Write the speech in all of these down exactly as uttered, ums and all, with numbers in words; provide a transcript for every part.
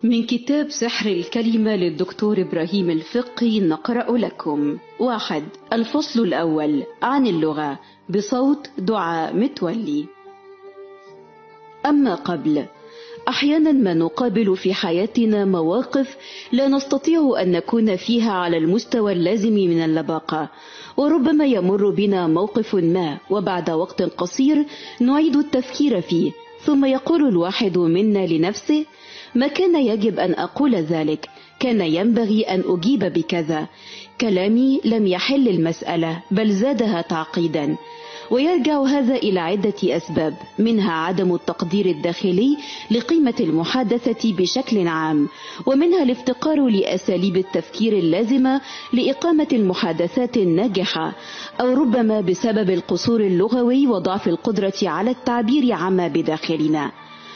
من كتاب سحر الكلمة للدكتور إبراهيم الفقي نقرأ لكم. واحد. الفصل الأول عن اللغة بصوت دعاء متولي. أما قبل، أحيانا ما نقابل في حياتنا مواقف لا نستطيع أن نكون فيها على المستوى اللازم من اللباقة، وربما يمر بنا موقف ما وبعد وقت قصير نعيد التفكير فيه، ثم يقول الواحد منا لنفسه: ما كان يجب أن أقول ذلك، كان ينبغي أن أجيب بكذا، كلامي لم يحل المسألة بل زادها تعقيدا. ويرجع هذا إلى عدة أسباب، منها عدم التقدير الداخلي لقيمة المحادثة بشكل عام، ومنها الافتقار لأساليب التفكير اللازمة لإقامة المحادثات الناجحة، أو ربما بسبب القصور اللغوي وضعف القدرة على التعبير عما بداخلنا.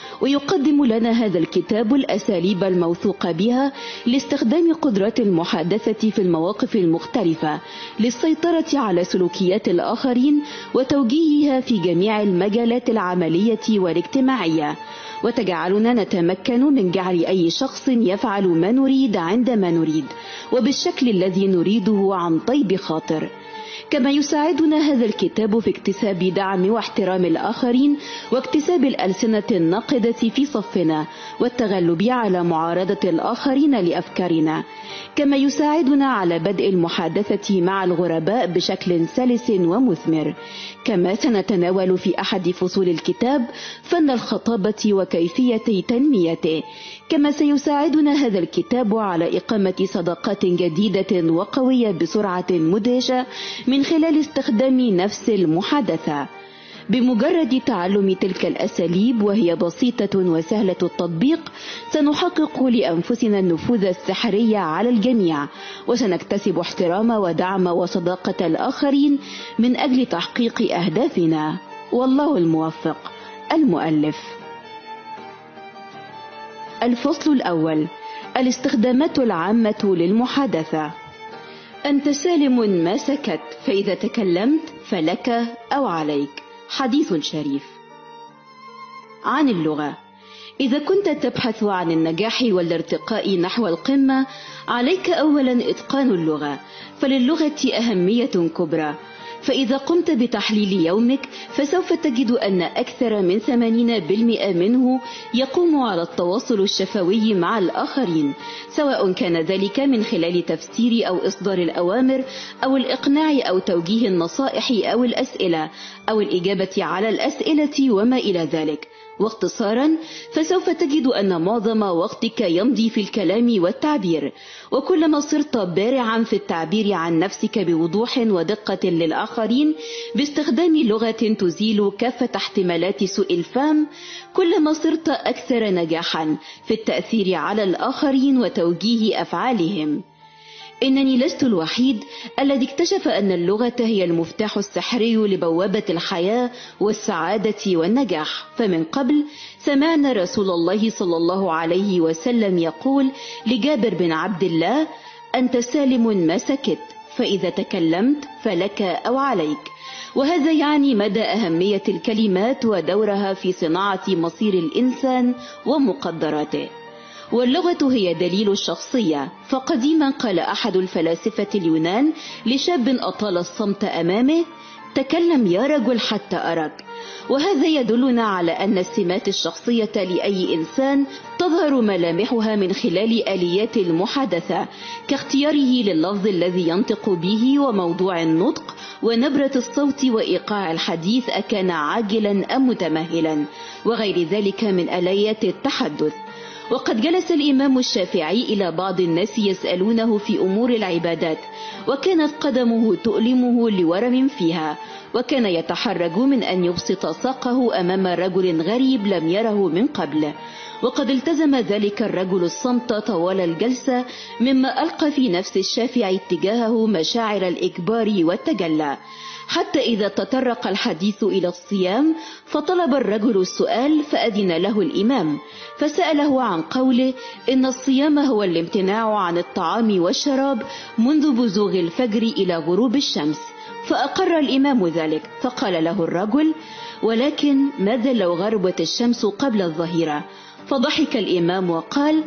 ويقدم لنا هذا الكتاب الأساليب الموثوق بها لاستخدام قدرات المحادثة في المواقف المختلفة للسيطرة على سلوكيات الآخرين وتوجيهها في جميع المجالات العملية والاجتماعية، وتجعلنا نتمكن من جعل أي شخص يفعل ما نريد عندما نريد وبالشكل الذي نريده عن طيب خاطر. كما يساعدنا هذا الكتاب في اكتساب دعم واحترام الآخرين واكتساب الألسنة الناقدة في صفنا والتغلب على معارضة الآخرين لأفكارنا. كما يساعدنا على بدء المحادثة مع الغرباء بشكل سلس ومثمر. كما سنتناول في أحد فصول الكتاب فن الخطابة وكيفية تنميته. كما سيساعدنا هذا الكتاب على إقامة صداقات جديدة وقوية بسرعة مدهشة من خلال استخدام نفس المحادثة. بمجرد تعلم تلك الأساليب، وهي بسيطة وسهلة التطبيق، سنحقق لأنفسنا النفوذ السحري على الجميع، وسنكتسب احترام ودعم وصداقة الآخرين من أجل تحقيق أهدافنا. والله الموفق. المؤلف. الفصل الأول: الاستخدامات العامة للمحادثة. أنت سالم ما سكت، فإذا تكلمت فلك أو عليك. حديث شريف. عن اللغة. إذا كنت تبحث عن النجاح والارتقاء نحو القمة، عليك أولا إتقان اللغة، فللغة أهمية كبرى. فإذا قمت بتحليل يومك فسوف تجد أن أكثر من ثمانين بالمئة منه يقوم على التواصل الشفوي مع الآخرين، سواء كان ذلك من خلال تفسير أو إصدار الأوامر أو الإقناع أو توجيه النصائح أو الأسئلة أو الإجابة على الأسئلة وما إلى ذلك. واختصارا، فسوف تجد أن معظم وقتك يمضي في الكلام والتعبير، وكلما صرت بارعا في التعبير عن نفسك بوضوح ودقة للآخرين باستخدام لغة تزيل كافة احتمالات سوء الفهم، كلما صرت أكثر نجاحا في التأثير على الآخرين وتوجيه أفعالهم. إنني لست الوحيد الذي اكتشف أن اللغة هي المفتاح السحري لبوابة الحياة والسعادة والنجاح. فمن قبل سمعنا رسول الله صلى الله عليه وسلم يقول لجابر بن عبد الله: أنت سالم ما سكت، فإذا تكلمت فلك أو عليك. وهذا يعني مدى أهمية الكلمات ودورها في صناعة مصير الإنسان ومقدراته. واللغة هي دليل الشخصية. فقديما قال أحد الفلاسفة اليونان لشاب أطال الصمت أمامه: تكلم يا رجل حتى أراك. وهذا يدلنا على أن السمات الشخصية لأي إنسان تظهر ملامحها من خلال آليات المحادثة، كاختياره لللفظ الذي ينطق به وموضوع النطق ونبرة الصوت وإيقاع الحديث أكان عاجلا أم متمهلا، وغير ذلك من آليات التحدث. وقد جلس الإمام الشافعي إلى بعض الناس يسألونه في أمور العبادات، وكانت قدمه تؤلمه لورم فيها، وكان يتحرج من أن يبسط ساقه أمام رجل غريب لم يره من قبل. وقد التزم ذلك الرجل الصمت طوال الجلسة، مما ألقى في نفس الشافعي اتجاهه مشاعر الإكبار والتجلى، حتى إذا تطرق الحديث إلى الصيام فطلب الرجل السؤال، فأذن له الإمام فسأله عن قوله: إن الصيام هو الامتناع عن الطعام والشراب منذ بزوغ الفجر إلى غروب الشمس. فأقر الإمام ذلك، فقال له الرجل: ولكن ماذا لو غربت الشمس قبل الظهيرة؟ فضحك الإمام وقال: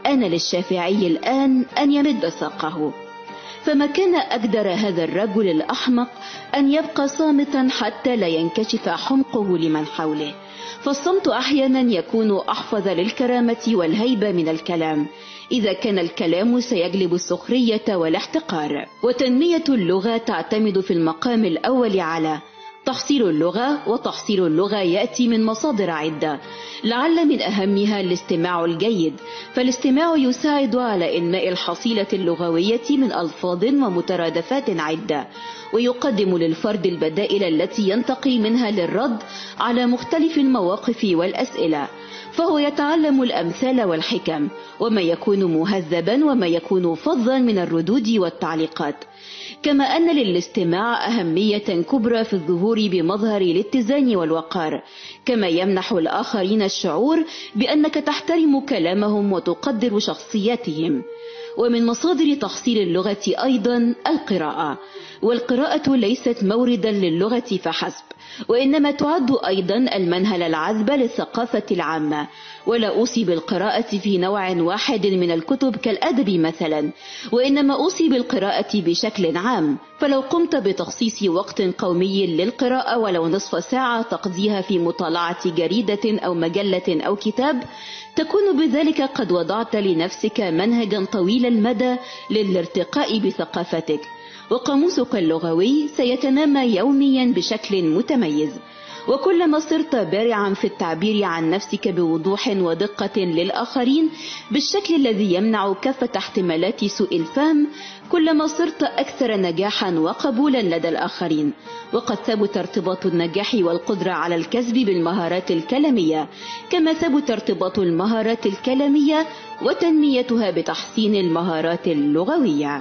آن للشافعي الآن أن يمد ساقه. فما كان أقدر هذا الرجل الأحمق أن يبقى صامتا حتى لا ينكشف حمقه لمن حوله، فالصمت أحيانا يكون أحفظ للكرامة والهيبة من الكلام، إذا كان الكلام سيجلب السخرية والاحتقار. وتنمية اللغة تعتمد في المقام الأول على تحصيل اللغة، وتحصيل اللغة يأتي من مصادر عدة، لعل من أهمها الاستماع الجيد، فالاستماع يساعد على إنماء الحصيلة اللغوية من ألفاظ ومترادفات عدة، ويقدم للفرد البدائل التي ينتقي منها للرد على مختلف المواقف والأسئلة، فهو يتعلم الأمثال والحكم، وما يكون مهذبا وما يكون فظا من الردود والتعليقات. كما أن للاستماع أهمية كبرى في الظهور بمظهر الاتزان والوقار، كما يمنح الآخرين الشعور بأنك تحترم كلامهم وتقدر شخصياتهم. ومن مصادر تحصيل اللغة أيضا القراءة، والقراءة ليست موردا للغة فحسب، وإنما تعد أيضا المنهل العذب للثقافة العامة. ولا أوصي بالقراءة في نوع واحد من الكتب كالأدب مثلا، وإنما أوصي بالقراءة بشكل عام. فلو قمت بتخصيص وقت قومي للقراءة ولو نصف ساعة تقضيها في مطالعة جريدة أو مجلة أو كتاب، تكون بذلك قد وضعت لنفسك منهجا طويل المدى للارتقاء بثقافتك، وقاموسك اللغوي سيتنامى يوميا بشكل متميز. وكلما صرت بارعا في التعبير عن نفسك بوضوح ودقة للآخرين بالشكل الذي يمنع كافة احتمالات سوء الفهم، كلما صرت أكثر نجاحا وقبولا لدى الآخرين. وقد ثبت ارتباط النجاح والقدرة على الكسب بالمهارات الكلامية، كما ثبت ارتباط المهارات الكلامية وتنميتها بتحسين المهارات اللغوية.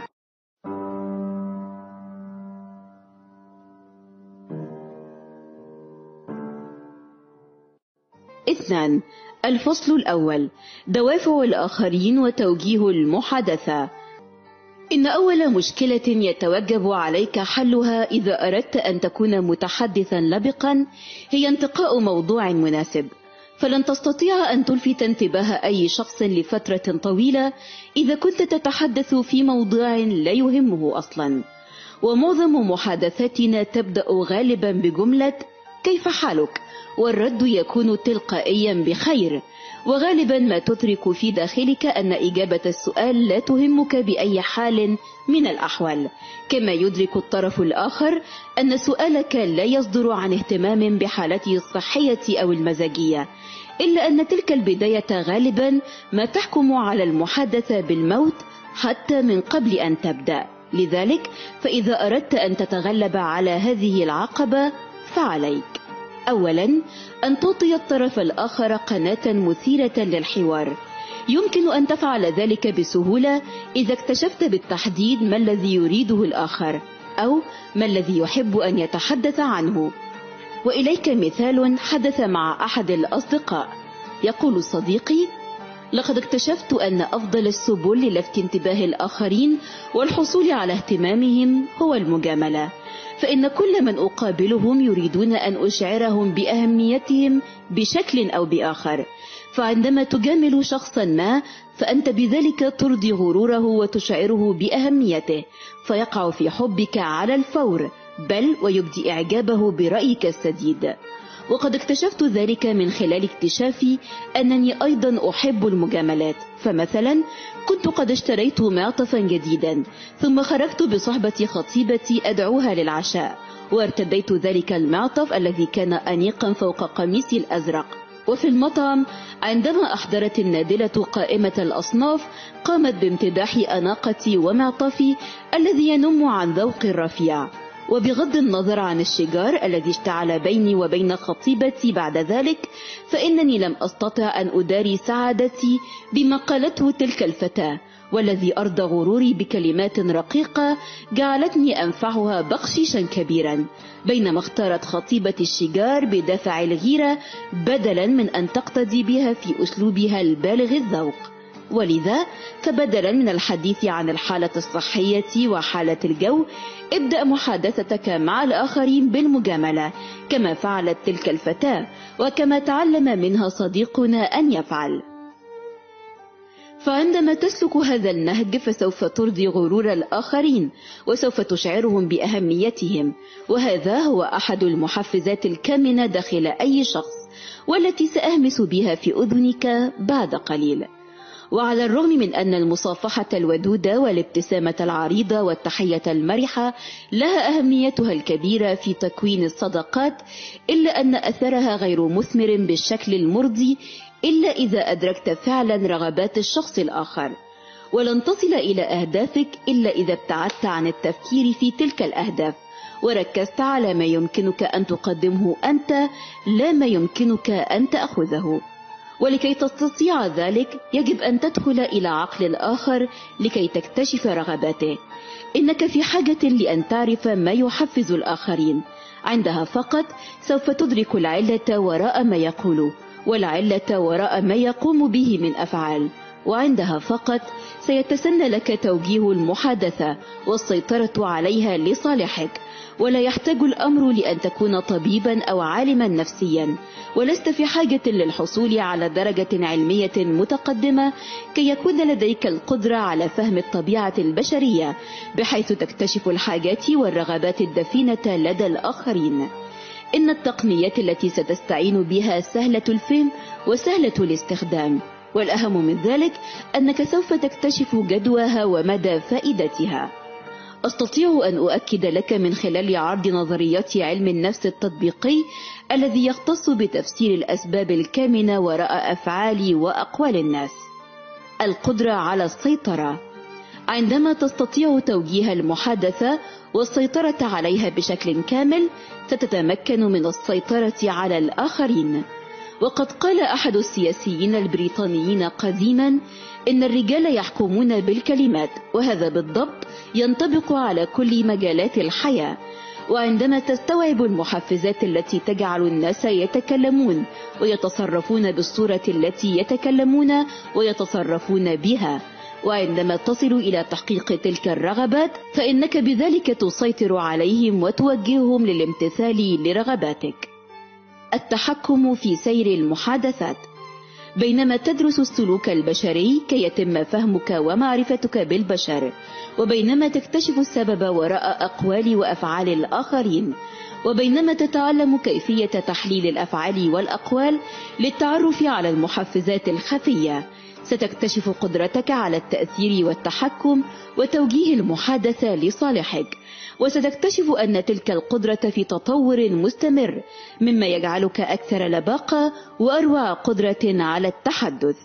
اثنان. الفصل الأول: دوافع الآخرين وتوجيه المحادثة. إن أول مشكلة يتوجب عليك حلها إذا أردت أن تكون متحدثا لبقا هي انتقاء موضوع مناسب، فلن تستطيع أن تلفت انتباه أي شخص لفترة طويلة إذا كنت تتحدث في موضوع لا يهمه أصلا. ومعظم محادثاتنا تبدأ غالبا بجملة كيف حالك؟ والرد يكون تلقائيا بخير، وغالبا ما تدرك في داخلك أن إجابة السؤال لا تهمك بأي حال من الأحوال، كما يدرك الطرف الآخر أن سؤالك لا يصدر عن اهتمام بحالته الصحية أو المزاجية، إلا أن تلك البداية غالبا ما تحكم على المحادثة بالموت حتى من قبل أن تبدأ. لذلك فإذا أردت أن تتغلب على هذه العقبة فعليك أولا أن تعطي الطرف الآخر قناة مثيرة للحوار. يمكن أن تفعل ذلك بسهولة إذا اكتشفت بالتحديد ما الذي يريده الآخر أو ما الذي يحب أن يتحدث عنه. وإليك مثال حدث مع أحد الأصدقاء. يقول صديقي: لقد اكتشفت أن أفضل السبل للفت انتباه الآخرين والحصول على اهتمامهم هو المجاملة، فإن كل من أقابلهم يريدون أن أشعرهم بأهميتهم بشكل أو بآخر، فعندما تجامل شخصا ما فأنت بذلك ترضي غروره وتشعره بأهميته، فيقع في حبك على الفور، بل ويبدي إعجابه برأيك السديد. وقد اكتشفت ذلك من خلال اكتشافي أنني أيضا أحب المجاملات. فمثلا كنت قد اشتريت معطفا جديدا، ثم خرجت بصحبة خطيبتي أدعوها للعشاء، وارتديت ذلك المعطف الذي كان أنيقا فوق قميصي الأزرق. وفي المطعم عندما أحضرت النادلة قائمة الأصناف قامت بامتداح أناقتي ومعطفي الذي ينم عن ذوق رفيع. وبغض النظر عن الشجار الذي اشتعل بيني وبين خطيبتي بعد ذلك، فإنني لم أستطع أن أداري سعادتي بما قالته تلك الفتاة، والذي أرضى غروري بكلمات رقيقة جعلتني أنفعها بخشيشا كبيرا، بينما اختارت خطيبة الشجار بدافع الغيرة بدلا من أن تقتدي بها في أسلوبها البالغ الذوق. ولذا فبدلا من الحديث عن الحالة الصحية وحالة الجو، ابدأ محادثتك مع الآخرين بالمجاملة كما فعلت تلك الفتاة، وكما تعلم منها صديقنا أن يفعل. فعندما تسلك هذا النهج فسوف ترضي غرور الآخرين وسوف تشعرهم بأهميتهم، وهذا هو أحد المحفزات الكامنة داخل أي شخص، والتي سأهمس بها في أذنك بعد قليل. وعلى الرغم من أن المصافحة الودودة والابتسامة العريضة والتحية المرحة لها أهميتها الكبيرة في تكوين الصداقات، إلا أن أثرها غير مثمر بالشكل المرضي إلا إذا أدركت فعلا رغبات الشخص الآخر، ولن تصل إلى أهدافك إلا إذا ابتعدت عن التفكير في تلك الأهداف وركزت على ما يمكنك أن تقدمه أنت لا ما يمكنك أن تأخذه. ولكي تستطيع ذلك يجب أن تدخل إلى عقل الآخر لكي تكتشف رغباته. إنك في حاجة لأن تعرف ما يحفز الآخرين، عندها فقط سوف تدرك العلة وراء ما يقول والعلة وراء ما يقوم به من أفعال، وعندها فقط سيتسنى لك توجيه المحادثة والسيطرة عليها لصالحك. ولا يحتاج الأمر لأن تكون طبيبا أو عالما نفسيا، ولست في حاجة للحصول على درجة علمية متقدمة كي يكون لديك القدرة على فهم الطبيعة البشرية بحيث تكتشف الحاجات والرغبات الدفينة لدى الآخرين. إن التقنيات التي ستستعين بها سهلة الفهم وسهلة الاستخدام، والأهم من ذلك أنك سوف تكتشف جدواها ومدى فائدتها. أستطيع أن أؤكد لك من خلال عرض نظريات علم النفس التطبيقي الذي يختص بتفسير الأسباب الكامنة وراء أفعال وأقوال الناس. القدرة على السيطرة. عندما تستطيع توجيه المحادثة والسيطرة عليها بشكل كامل ستتمكن من السيطرة على الآخرين. وقد قال أحد السياسيين البريطانيين قديما إن الرجال يحكمون بالكلمات، وهذا بالضبط ينطبق على كل مجالات الحياة. وعندما تستوعب المحفزات التي تجعل الناس يتكلمون ويتصرفون بالصورة التي يتكلمون ويتصرفون بها، وعندما تصل إلى تحقيق تلك الرغبات فإنك بذلك تسيطر عليهم وتوجههم للامتثال لرغباتك. التحكم في سير المحادثات. بينما تدرس السلوك البشري كي يتم فهمك ومعرفتك بالبشر، وبينما تكتشف السبب وراء أقوال وأفعال الآخرين، وبينما تتعلم كيفية تحليل الأفعال والأقوال للتعرف على المحفزات الخفية، ستكتشف قدرتك على التأثير والتحكم وتوجيه المحادثة لصالحك، وستكتشف أن تلك القدرة في تطور مستمر، مما يجعلك أكثر لباقة وأروع قدرة على التحدث.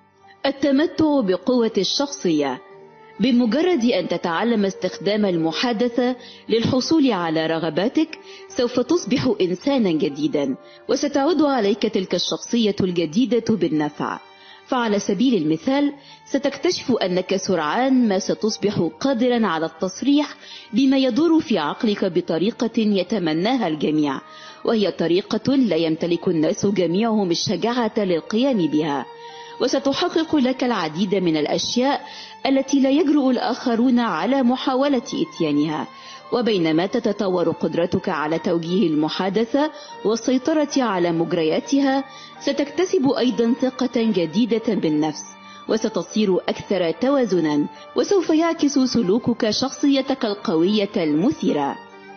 التمتع بقوة الشخصية. بمجرد أن تتعلم استخدام المحادثة للحصول على رغباتك سوف تصبح إنسانا جديدا، وستعود عليك تلك الشخصية الجديدة بالنفع. فعلى سبيل المثال ستكتشف أنك سرعان ما ستصبح قادرا على التصريح بما يدور في عقلك بطريقة يتمناها الجميع، وهي طريقة لا يمتلك الناس جميعهم الشجاعة للقيام بها. وستحقق لك العديد من الأشياء التي لا يجرؤ الآخرون على محاولة إتيانها. وبينما تتطور قدرتك على توجيه المحادثة والسيطرة على مجرياتها ستكتسب أيضا ثقة جديدة بالنفس، وستصير أكثر توازنا، وسوف يعكس سلوكك شخصيتك القوية المثيرة.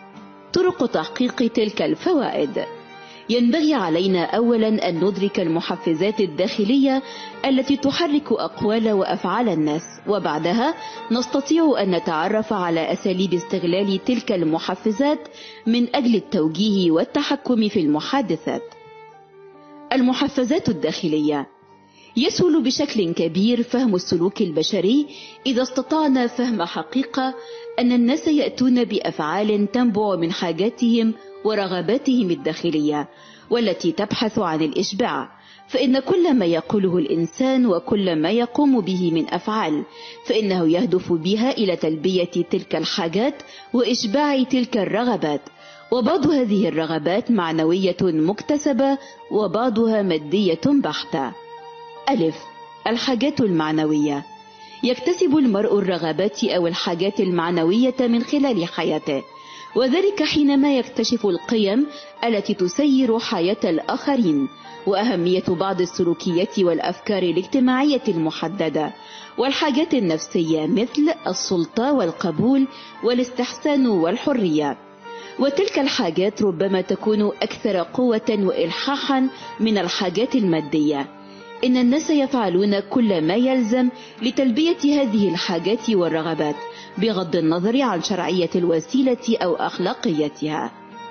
طرق تحقيق تلك الفوائد. ينبغي علينا أولا أن ندرك المحفزات الداخلية التي تحرك أقوال وأفعال الناس، وبعدها نستطيع أن نتعرف على أساليب استغلال تلك المحفزات من أجل التوجيه والتحكم في المحادثات. المحفزات الداخلية. يسهل بشكل كبير فهم السلوك البشري إذا استطعنا فهم حقيقة أن الناس يأتون بأفعال تنبع من حاجاتهم ورغباتهم الداخلية والتي تبحث عن الإشباع. فإن كل ما يقوله الإنسان وكل ما يقوم به من أفعال فإنه يهدف بها إلى تلبية تلك الحاجات وإشباع تلك الرغبات، وبعض هذه الرغبات معنوية مكتسبة وبعضها مادية بحتة. ألف. الحاجات المعنوية. يكتسب المرء الرغبات أو الحاجات المعنوية من خلال حياته، وذلك حينما يكتشف القيم التي تسير حياة الآخرين، وأهمية بعض السلوكيات والأفكار الاجتماعية المحددة، والحاجات النفسية مثل السلطة والقبول والاستحسان والحرية. وتلك الحاجات ربما تكون أكثر قوة وإلحاحا من الحاجات المادية. إن الناس يفعلون كل ما يلزم لتلبية هذه الحاجات والرغبات بغض النظر عن شرعية الوسيلة أو أخلاقيتها.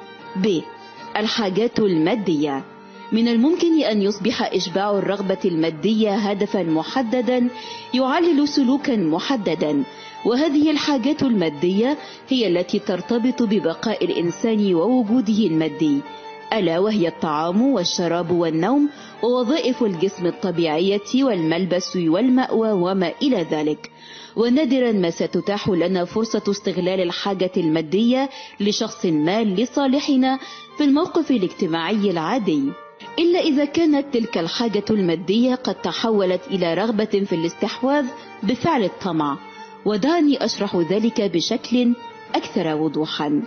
ب. الحاجات المادية. من الممكن أن يصبح إشباع الرغبة المادية هدفا محددا يعلل سلوكا محددا، وهذه الحاجات المادية هي التي ترتبط ببقاء الإنسان ووجوده المادي، ألا وهي الطعام والشراب والنوم ووظائف الجسم الطبيعية والملبس والمأوى وما إلى ذلك. ونادرا ما ستتاح لنا فرصة استغلال الحاجة المادية لشخص ما لصالحنا في الموقف الاجتماعي العادي، إلا إذا كانت تلك الحاجة المادية قد تحولت إلى رغبة في الاستحواذ بفعل الطمع. ودعني أشرح ذلك بشكل أكثر وضوحا.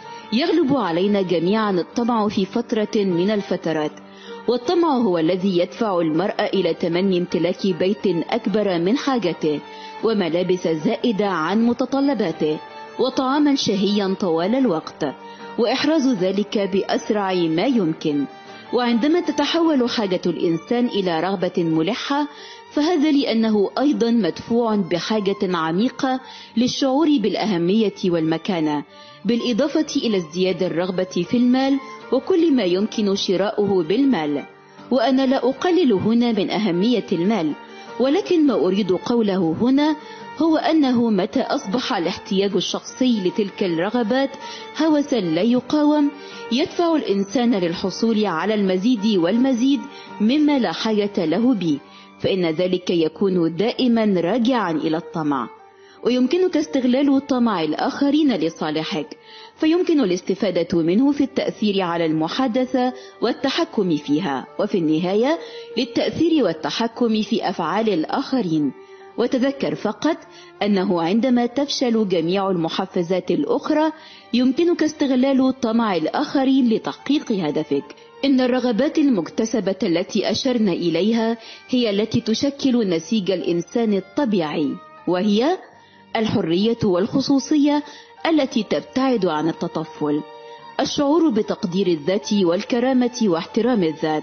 يغلب علينا جميعا الطمع في فترة من الفترات، والطمع هو الذي يدفع المرء إلى تمني امتلاك بيت أكبر من حاجته، وملابس زائدة عن متطلباته، وطعاما شهيا طوال الوقت، وإحراز ذلك بأسرع ما يمكن. وعندما تتحول حاجة الإنسان إلى رغبة ملحة، فهذا لأنه أيضا مدفوع بحاجة عميقة للشعور بالأهمية والمكانة، بالإضافة إلى ازدياد الرغبة في المال وكل ما يمكن شراؤه بالمال. وأنا لا أقلل هنا من أهمية المال، ولكن ما أريد قوله هنا هو أنه متى أصبح الاحتياج الشخصي لتلك الرغبات هوسا لا يقاوم، يدفع الإنسان للحصول على المزيد والمزيد مما لا حاجة له به، فإن ذلك يكون دائما راجعا إلى الطمع. ويمكنك استغلال طمع الآخرين لصالحك، فيمكن الاستفادة منه في التأثير على المحادثة والتحكم فيها، وفي النهاية للتأثير والتحكم في أفعال الآخرين. وتذكر فقط أنه عندما تفشل جميع المحفزات الأخرى يمكنك استغلال طمع الآخرين لتحقيق هدفك. إن الرغبات المكتسبة التي أشرنا إليها هي التي تشكل نسيج الإنسان الطبيعي، وهي الحرية والخصوصية التي تبتعد عن التطفل، الشعور بتقدير الذات والكرامة واحترام الذات،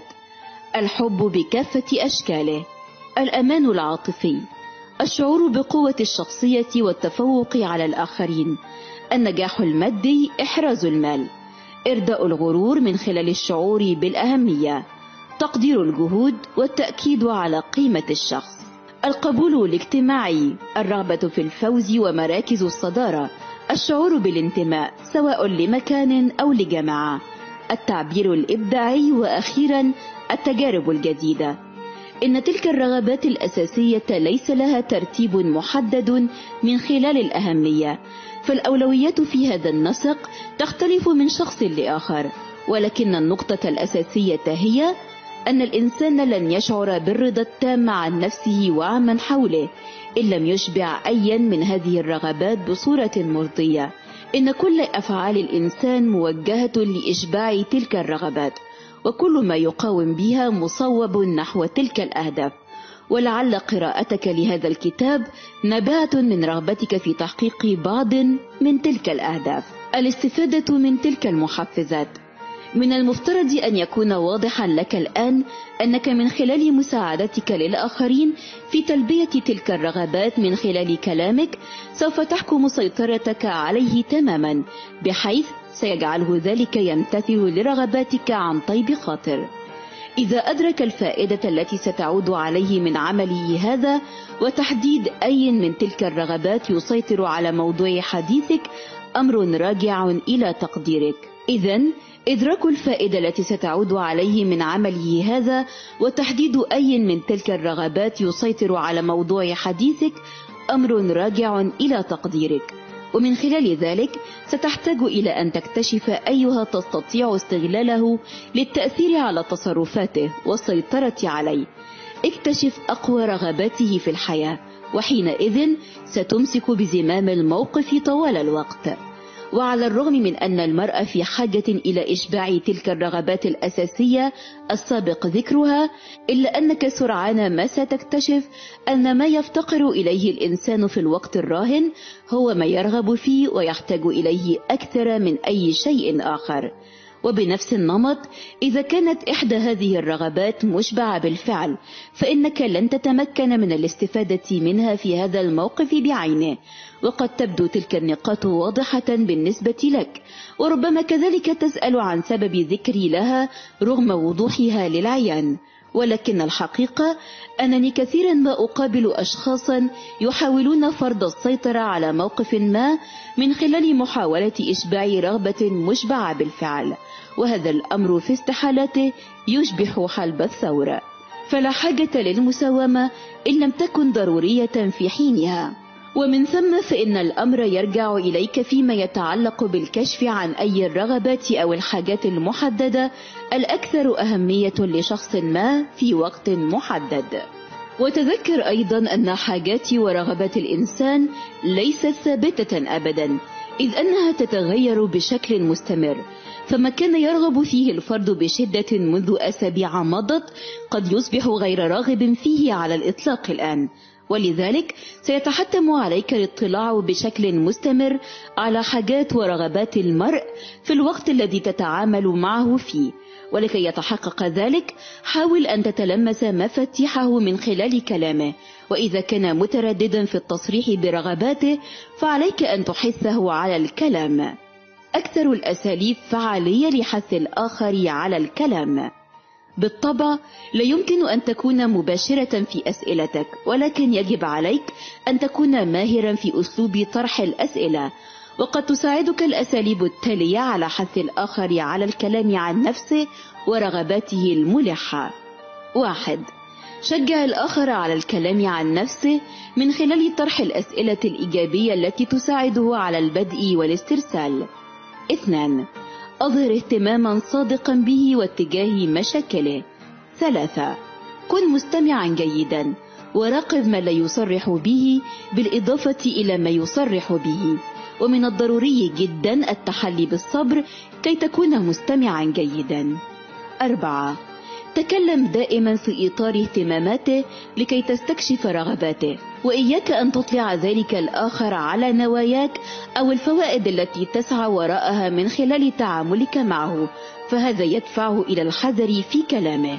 الحب بكافة أشكاله، الأمان العاطفي، الشعور بقوة الشخصية والتفوق على الآخرين، النجاح المادي، إحراز المال، إرداء الغرور من خلال الشعور بالأهمية، تقدير الجهود والتأكيد على قيمة الشخص، القبول الاجتماعي، الرغبة في الفوز ومراكز الصدارة، الشعور بالانتماء سواء لمكان أو لجماعة، التعبير الإبداعي، وأخيرا التجارب الجديدة. إن تلك الرغبات الأساسية ليس لها ترتيب محدد من خلال الأهمية، فالأولويات في هذا النسق تختلف من شخص لآخر، ولكن النقطة الأساسية هي أن الإنسان لن يشعر بالرضا التام عن نفسه وعن من حوله إن لم يشبع أيا من هذه الرغبات بصورة مرضية. إن كل أفعال الإنسان موجهة لإشباع تلك الرغبات، وكل ما يقاوم بها مصوب نحو تلك الأهداف. ولعل قراءتك لهذا الكتاب نبعة من رغبتك في تحقيق بعض من تلك الأهداف. الاستفادة من تلك المحفزات. من المفترض أن يكون واضحا لك الآن أنك من خلال مساعدتك للآخرين في تلبية تلك الرغبات من خلال كلامك سوف تحكم سيطرتك عليه تماما، بحيث سيجعله ذلك يمتثل لرغباتك عن طيب خاطر. إذا أدرك الفائدة التي ستعود عليه من عمله هذا، وتحديد أي من تلك الرغبات يسيطر على موضوع حديثك، أمر راجع إلى تقديرك. إذن إدراك الفائدة التي ستعود عليه من عمله هذا وتحديد أي من تلك الرغبات يسيطر على موضوع حديثك أمر راجع إلى تقديرك، ومن خلال ذلك ستحتاج إلى أن تكتشف أيها تستطيع استغلاله للتأثير على تصرفاته والسيطرة عليه. اكتشف أقوى رغباته في الحياة، وحينئذ ستمسك بزمام الموقف طوال الوقت. وعلى الرغم من أن المرأة في حاجة إلى إشباع تلك الرغبات الأساسية السابق ذكرها، إلا أنك سرعان ما ستكتشف أن ما يفتقر إليه الإنسان في الوقت الراهن هو ما يرغب فيه ويحتاج إليه أكثر من أي شيء آخر. وبنفس النمط، إذا كانت إحدى هذه الرغبات مشبعة بالفعل، فإنك لن تتمكن من الاستفادة منها في هذا الموقف بعينه، وقد تبدو تلك النقاط واضحة بالنسبة لك، وربما كذلك تسأل عن سبب ذكري لها رغم وضوحها للعيان. ولكن الحقيقة أنني كثيرا ما أقابل أشخاصا يحاولون فرض السيطرة على موقف ما من خلال محاولة إشباع رغبة مشبعة بالفعل، وهذا الأمر في استحالاته يشبه حلب الثور، فلا حاجة للمساومة إن لم تكن ضرورية في حينها. ومن ثم فإن الأمر يرجع إليك فيما يتعلق بالكشف عن أي الرغبات أو الحاجات المحددة الأكثر أهمية لشخص ما في وقت محدد. وتذكر أيضا أن حاجات ورغبات الإنسان ليست ثابتة أبدا، إذ أنها تتغير بشكل مستمر، فما كان يرغب فيه الفرد بشدة منذ أسابيع مضت قد يصبح غير راغب فيه على الإطلاق الآن. ولذلك سيتحتم عليك الاطلاع بشكل مستمر على حاجات ورغبات المرء في الوقت الذي تتعامل معه فيه، ولكي يتحقق ذلك حاول أن تتلمس مفاتيحه من خلال كلامه، وإذا كان مترددا في التصريح برغباته فعليك أن تحثه على الكلام. أكثر الأساليب فعالية لحث الآخر على الكلام. بالطبع لا يمكن أن تكون مباشرة في أسئلتك، ولكن يجب عليك أن تكون ماهرا في أسلوب طرح الأسئلة، وقد تساعدك الأساليب التالية على حث الآخر على الكلام عن نفسه ورغباته الملحة. واحد. شجع الآخر على الكلام عن نفسه من خلال طرح الأسئلة الإيجابية التي تساعده على البدء والاسترسال. اثنان. أظهر اهتماما صادقا به واتجاه مشاكله. ثلاثة. كن مستمعا جيدا وراقب ما لا يصرح به بالإضافة إلى ما يصرح به، ومن الضروري جدا التحلي بالصبر كي تكون مستمعا جيدا. أربعة. تكلم دائما في إطار اهتماماته لكي تستكشف رغباته، وإياك أن تطلع ذلك الآخر على نواياك أو الفوائد التي تسعى وراءها من خلال تعاملك معه، فهذا يدفعه إلى الحذر في كلامه.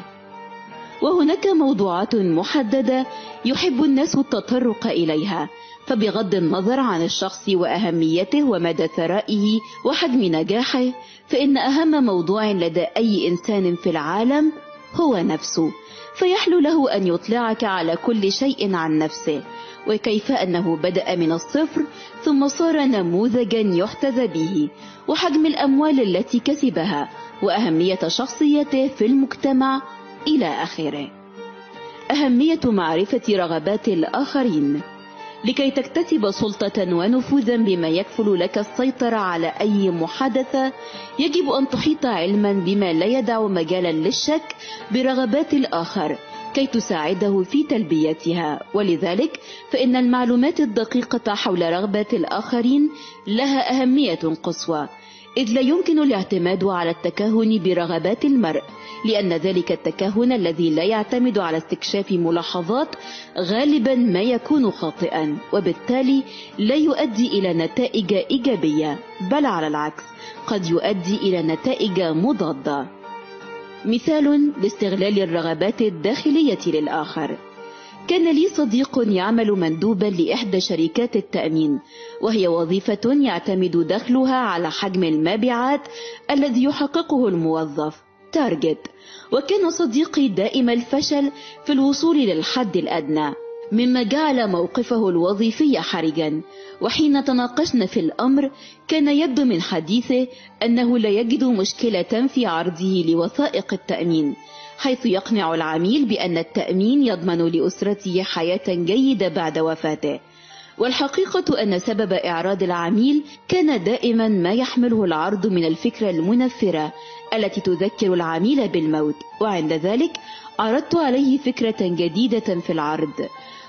وهناك موضوعات محددة يحب الناس التطرق إليها، فبغض النظر عن الشخص وأهميته ومدى ثرائه وحجم نجاحه، فإن أهم موضوع لدى أي إنسان في العالم هو نفسه، فيحلو له أن يطلعك على كل شيء عن نفسه، وكيف أنه بدأ من الصفر ثم صار نموذجا يحتذى به، وحجم الأموال التي كسبها، وأهمية شخصيته في المجتمع إلى آخره. أهمية معرفة رغبات الآخرين. لكي تكتسب سلطة ونفوذا بما يكفل لك السيطرة على أي محادثة، يجب أن تحيط علما بما لا يدع مجالا للشك برغبات الآخر كي تساعده في تلبيتها. ولذلك فإن المعلومات الدقيقة حول رغبات الآخرين لها أهمية قصوى، إذ لا يمكن الاعتماد على التكهن برغبات المرء، لأن ذلك التكهن الذي لا يعتمد على استكشاف ملاحظات غالبا ما يكون خاطئا، وبالتالي لا يؤدي إلى نتائج إيجابية، بل على العكس قد يؤدي إلى نتائج مضادة. مثال لاستغلال الرغبات الداخلية للآخر. كان لي صديق يعمل مندوبا لإحدى شركات التأمين، وهي وظيفة يعتمد دخلها على حجم المبيعات الذي يحققه الموظف تارجت، وكان صديقي دائم الفشل في الوصول للحد الأدنى، مما جعل موقفه الوظيفي حرجا. وحين تناقشنا في الأمر كان يبدو من حديثه أنه لا يجد مشكلة في عرضه لوثائق التأمين، حيث يقنع العميل بأن التأمين يضمن لأسرته حياة جيدة بعد وفاته. والحقيقة أن سبب إعراض العميل كان دائما ما يحمله العرض من الفكرة المنفرة التي تذكر العميل بالموت، وعند ذلك عرضت عليه فكرة جديدة في العرض،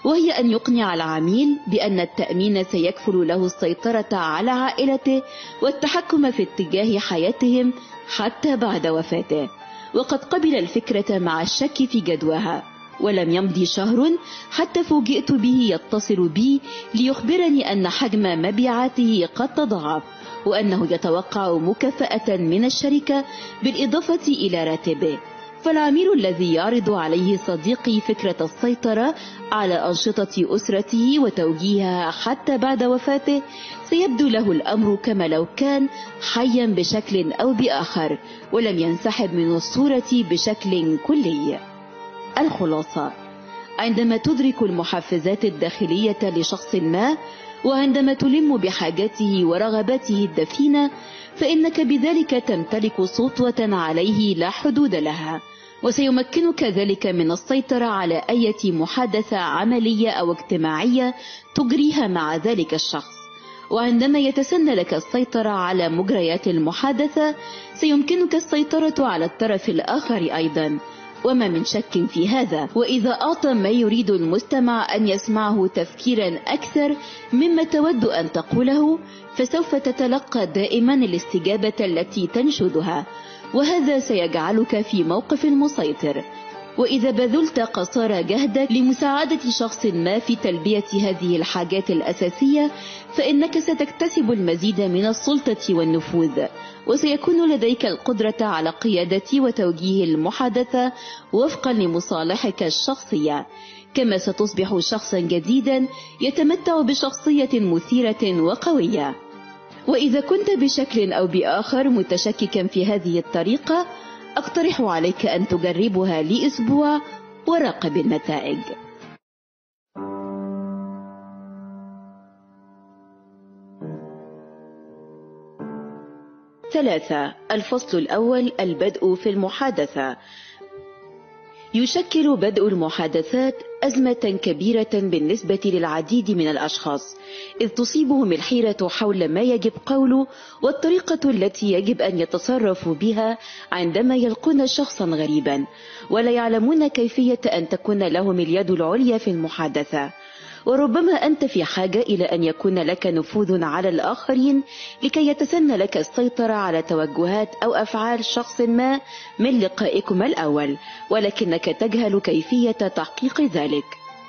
وهي أن يقنع العميل بأن التأمين سيكفل له السيطرة على عائلته والتحكم في اتجاه حياتهم حتى بعد وفاته. وقد قبل الفكرة مع الشك في جدواها، ولم يمضي شهر حتى فوجئت به يتصل بي ليخبرني أن حجم مبيعاته قد تضاعف، وأنه يتوقع مكافأة من الشركة بالإضافة إلى راتبه. فالعميل الذي يعرض عليه صديقي فكرة السيطرة على أنشطة أسرته وتوجيهها حتى بعد وفاته سيبدو له الأمر كما لو كان حيا بشكل أو بآخر، ولم ينسحب من الصورة بشكل كلي. الخلاصة: عندما تدرك المحفزات الداخلية لشخص ما، وعندما تلم بحاجاته ورغباته الدفينة، فإنك بذلك تمتلك سطوة عليه لا حدود لها، وسيمكنك ذلك من السيطرة على أي محادثة عملية أو اجتماعية تجريها مع ذلك الشخص. وعندما يتسنى لك السيطرة على مجريات المحادثة، سيمكنك السيطرة على الطرف الآخر أيضا، وما من شك في هذا. وإذا أعطى ما يريد المستمع أن يسمعه تفكيرا أكثر مما تود أن تقوله، فسوف تتلقى دائما الاستجابة التي تنشدها، وهذا سيجعلك في موقف مسيطر. وإذا بذلت قصارى جهدك لمساعدة شخص ما في تلبية هذه الحاجات الأساسية، فإنك ستكتسب المزيد من السلطة والنفوذ، وسيكون لديك القدرة على قيادة وتوجيه المحادثة وفقا لمصالحك الشخصية، كما ستصبح شخصا جديدا يتمتع بشخصية مثيرة وقوية. وإذا كنت بشكل أو بآخر متشككا في هذه الطريقة، أقترح عليك أن تجربها لأسبوع وراقب النتائج. ثلاثة. الفصل الأول: البدء في المحادثة. يشكل بدء المحادثات أزمة كبيرة بالنسبة للعديد من الأشخاص، إذ تصيبهم الحيرة حول ما يجب قوله والطريقة التي يجب أن يتصرفوا بها عندما يلقون شخصا غريبا، ولا يعلمون كيفية أن تكون لهم اليد العليا في المحادثة. وربما أنت في حاجة إلى أن يكون لك نفوذ على الآخرين لكي يتسنى لك السيطرة على توجهات أو أفعال شخص ما من لقائكما الأول، ولكنك تجهل كيفية تحقيق ذلك.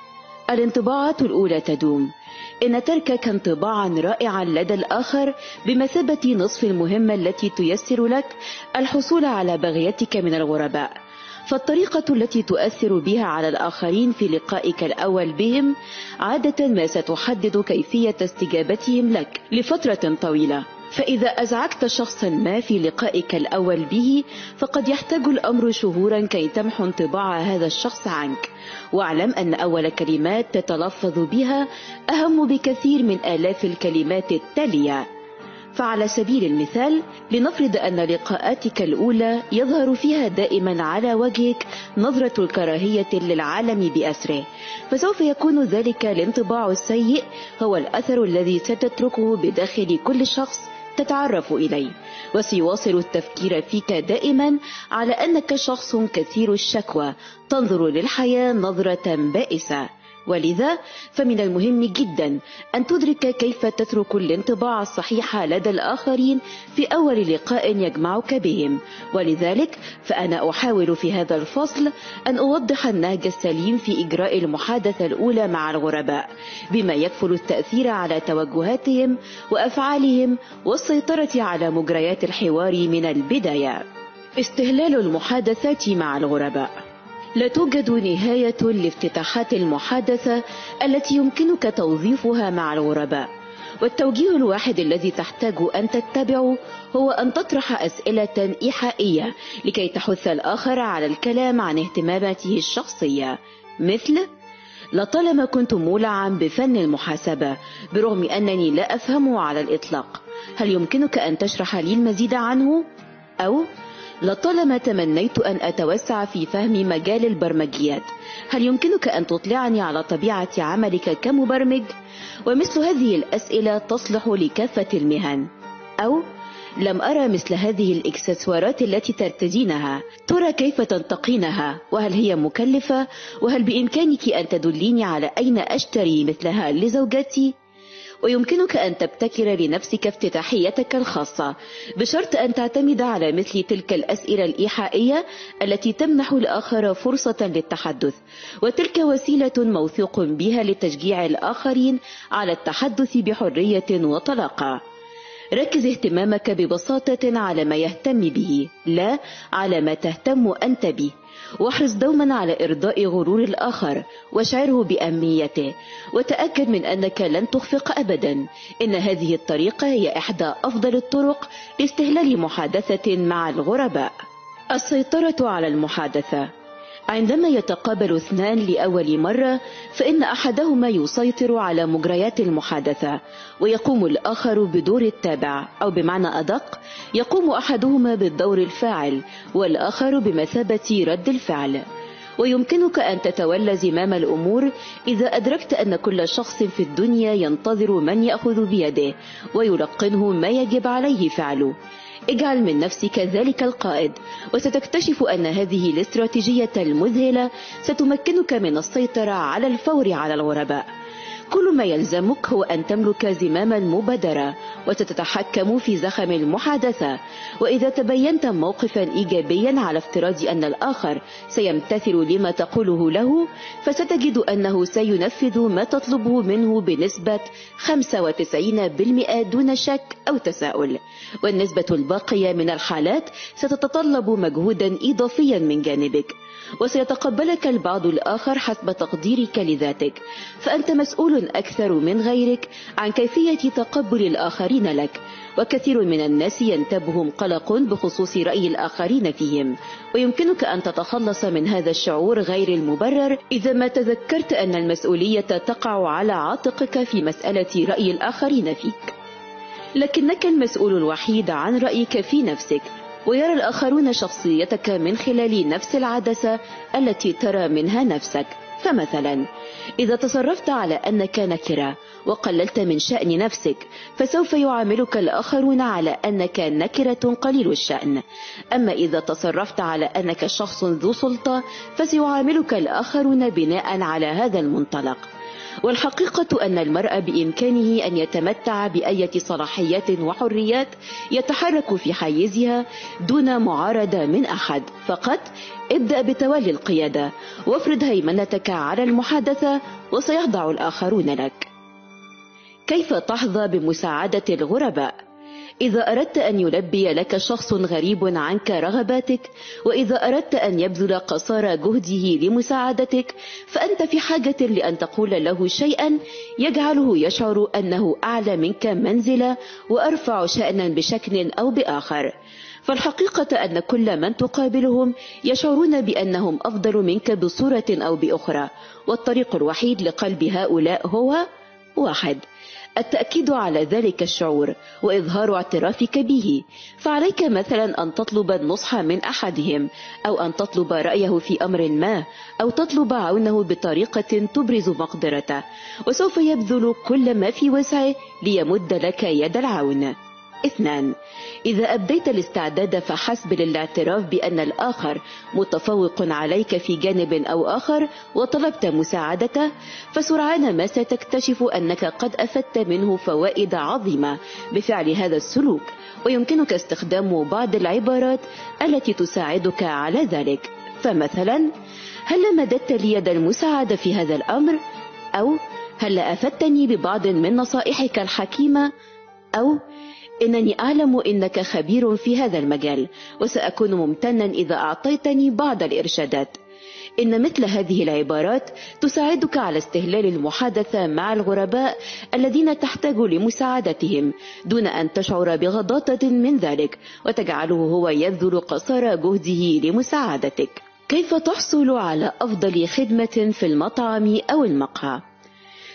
الانطباعات الأولى تدوم. إن تركك انطباعا رائعا لدى الآخر بمثابة نصف المهمة التي تيسر لك الحصول على بغيتك من الغرباء. فالطريقة التي تؤثر بها على الآخرين في لقائك الأول بهم عادة ما ستحدد كيفية استجابتهم لك لفترة طويلة. فإذا أزعجت شخصا ما في لقائك الأول به، فقد يحتاج الأمر شهورا كي تمحو انطباع هذا الشخص عنك. واعلم أن أول كلمات تتلفظ بها أهم بكثير من آلاف الكلمات التالية. فعلى سبيل المثال، لنفرض أن لقاءاتك الأولى يظهر فيها دائما على وجهك نظرة الكراهية للعالم بأسره، فسوف يكون ذلك الانطباع السيء هو الأثر الذي ستتركه بداخل كل شخص تتعرف إليه، وسيواصل التفكير فيك دائما على أنك شخص كثير الشكوى تنظر للحياة نظرة بائسة. ولذا فمن المهم جدا أن تدرك كيف تترك الانطباع الصحيح لدى الآخرين في أول لقاء يجمعك بهم. ولذلك فأنا أحاول في هذا الفصل أن أوضح النهج السليم في إجراء المحادثة الأولى مع الغرباء، بما يكفل التأثير على توجهاتهم وأفعالهم والسيطرة على مجريات الحوار من البداية. استهلال المحادثات مع الغرباء. لا توجد نهاية لافتتاحات المحادثة التي يمكنك توظيفها مع الغرباء، والتوجيه الواحد الذي تحتاج أن تتبعه هو أن تطرح أسئلة إيحائية لكي تحث الآخر على الكلام عن اهتماماته الشخصية، مثل: لطالما كنت مولعا بفن المحاسبة برغم أنني لا أفهمه على الإطلاق، هل يمكنك أن تشرح لي المزيد عنه؟ أو لطالما تمنيت أن أتوسع في فهم مجال البرمجيات، هل يمكنك أن تطلعني على طبيعة عملك كمبرمج؟ ومثل هذه الأسئلة تصلح لكافة المهن. أو لم أرى مثل هذه الإكسسوارات التي ترتدينها، ترى كيف تنتقينها؟ وهل هي مكلفة؟ وهل بإمكانك أن تدليني على أين أشتري مثلها لزوجتي؟ ويمكنك أن تبتكر لنفسك افتتاحيتك الخاصة، بشرط أن تعتمد على مثل تلك الأسئلة الإيحائية التي تمنح الآخر فرصة للتحدث، وتلك وسيلة موثوق بها لتشجيع الآخرين على التحدث بحرية وطلاقة. ركز اهتمامك ببساطة على ما يهتم به، لا على ما تهتم أنت به، واحرص دوما على إرضاء غرور الآخر واشعره بأهميته، وتأكد من أنك لن تخفق أبدا. إن هذه الطريقة هي إحدى أفضل الطرق لاستهلال محادثة مع الغرباء. السيطرة على المحادثة. عندما يتقابل اثنان لأول مرة، فإن أحدهما يسيطر على مجريات المحادثة، ويقوم الآخر بدور التابع، أو بمعنى أدق، يقوم أحدهما بالدور الفاعل والآخر بمثابة رد الفعل. ويمكنك أن تتولى زمام الأمور إذا أدركت أن كل شخص في الدنيا ينتظر من يأخذ بيده ويلقنه ما يجب عليه فعله. اجعل من نفسك ذلك القائد، وستكتشف أن هذه الاستراتيجية المذهلة ستمكنك من السيطرة على الفور على الغرباء. كل ما يلزمك هو أن تملك زمام المبادرة وتتحكم في زخم المحادثة. وإذا تبينت موقفا إيجابيا على افتراض أن الآخر سيمتثل لما تقوله له، فستجد أنه سينفذ ما تطلبه منه بنسبة خمسة وتسعين بالمئة دون شك أو تساؤل، والنسبة الباقية من الحالات ستتطلب مجهودا إضافيا من جانبك، وسيتقبلك البعض الآخر حسب تقديرك لذاتك. فأنت مسؤول أكثر من غيرك عن كيفية تقبل الآخرين لك، وكثير من الناس ينتابهم قلق بخصوص رأي الآخرين فيهم، ويمكنك أن تتخلص من هذا الشعور غير المبرر إذا ما تذكرت أن المسؤولية تقع على عاتقك في مسألة رأي الآخرين فيك. لكنك المسؤول الوحيد عن رأيك في نفسك، ويرى الآخرون شخصيتك من خلال نفس العدسة التي ترى منها نفسك. فمثلا إذا تصرفت على أنك نكرة وقللت من شأن نفسك، فسوف يعاملك الآخرون على أنك نكرة قليل الشأن. أما إذا تصرفت على أنك شخص ذو سلطة، فسيعاملك الآخرون بناء على هذا المنطلق. والحقيقة أن المرء بإمكانه أن يتمتع بأية صلاحيات وحريات يتحرك في حيزها دون معارضة من أحد. فقط ابدأ بتولي القيادة وافرض هيمنتك على المحادثة، وسيخضع الآخرون لك. كيف تحظى بمساعدة الغرباء؟ إذا أردت أن يلبي لك شخص غريب عنك رغباتك، وإذا أردت أن يبذل قصارى جهده لمساعدتك، فأنت في حاجة لأن تقول له شيئا يجعله يشعر أنه أعلى منك منزلة وأرفع شأنا بشكل أو بآخر. فالحقيقة أن كل من تقابلهم يشعرون بأنهم أفضل منك بصورة أو بأخرى، والطريق الوحيد لقلب هؤلاء هو واحد: التأكيد على ذلك الشعور وإظهار اعترافك به. فعليك مثلا أن تطلب النصح من أحدهم، أو أن تطلب رأيه في أمر ما، أو تطلب عونه بطريقة تبرز مقدرته، وسوف يبذل كل ما في وسعه ليمد لك يد العون. اثنان: إذا أبديت الاستعداد فحسب للاعتراف بأن الآخر متفوق عليك في جانب أو آخر وطلبت مساعدته، فسرعان ما ستكتشف أنك قد أفدت منه فوائد عظيمة بفعل هذا السلوك، ويمكنك استخدام بعض العبارات التي تساعدك على ذلك. فمثلا: هل مددت لي يد المساعدة في هذا الأمر؟ أو هل أفدتني ببعض من نصائحك الحكيمة؟ أو إنني أعلم إنك خبير في هذا المجال، وسأكون ممتنا إذا أعطيتني بعض الإرشادات. إن مثل هذه العبارات تساعدك على استهلال المحادثة مع الغرباء الذين تحتاج لمساعدتهم دون أن تشعر بغضاضة من ذلك، وتجعله هو يبذل قصارى جهده لمساعدتك. كيف تحصل على أفضل خدمة في المطعم أو المقهى؟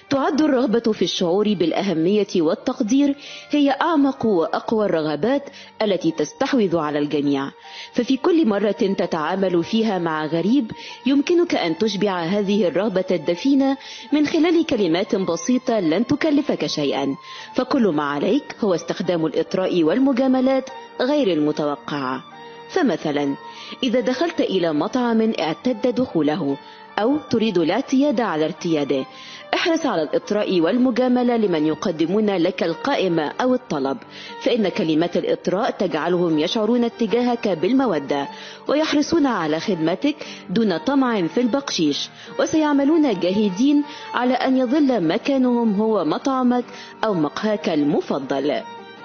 تعد الرغبة في الشعور بالأهمية والتقدير هي أعمق وأقوى الرغبات التي تستحوذ على الجميع، ففي كل مرة تتعامل فيها مع غريب يمكنك أن تشبع هذه الرغبة الدفينة من خلال كلمات بسيطة لن تكلفك شيئا، فكل ما عليك هو استخدام الإطراء والمجاملات غير المتوقعة. فمثلا إذا دخلت إلى مطعم اعتد دخوله أو تريد الاعتياد على ارتياده، احرص على الإطراء والمجاملة لمن يقدمون لك القائمة أو الطلب، فإن كلمات الإطراء تجعلهم يشعرون اتجاهك بالمودة ويحرصون على خدمتك دون طمع في البقشيش، وسيعملون جاهدين على أن يظل مكانهم هو مطعمك أو مقهاك المفضل.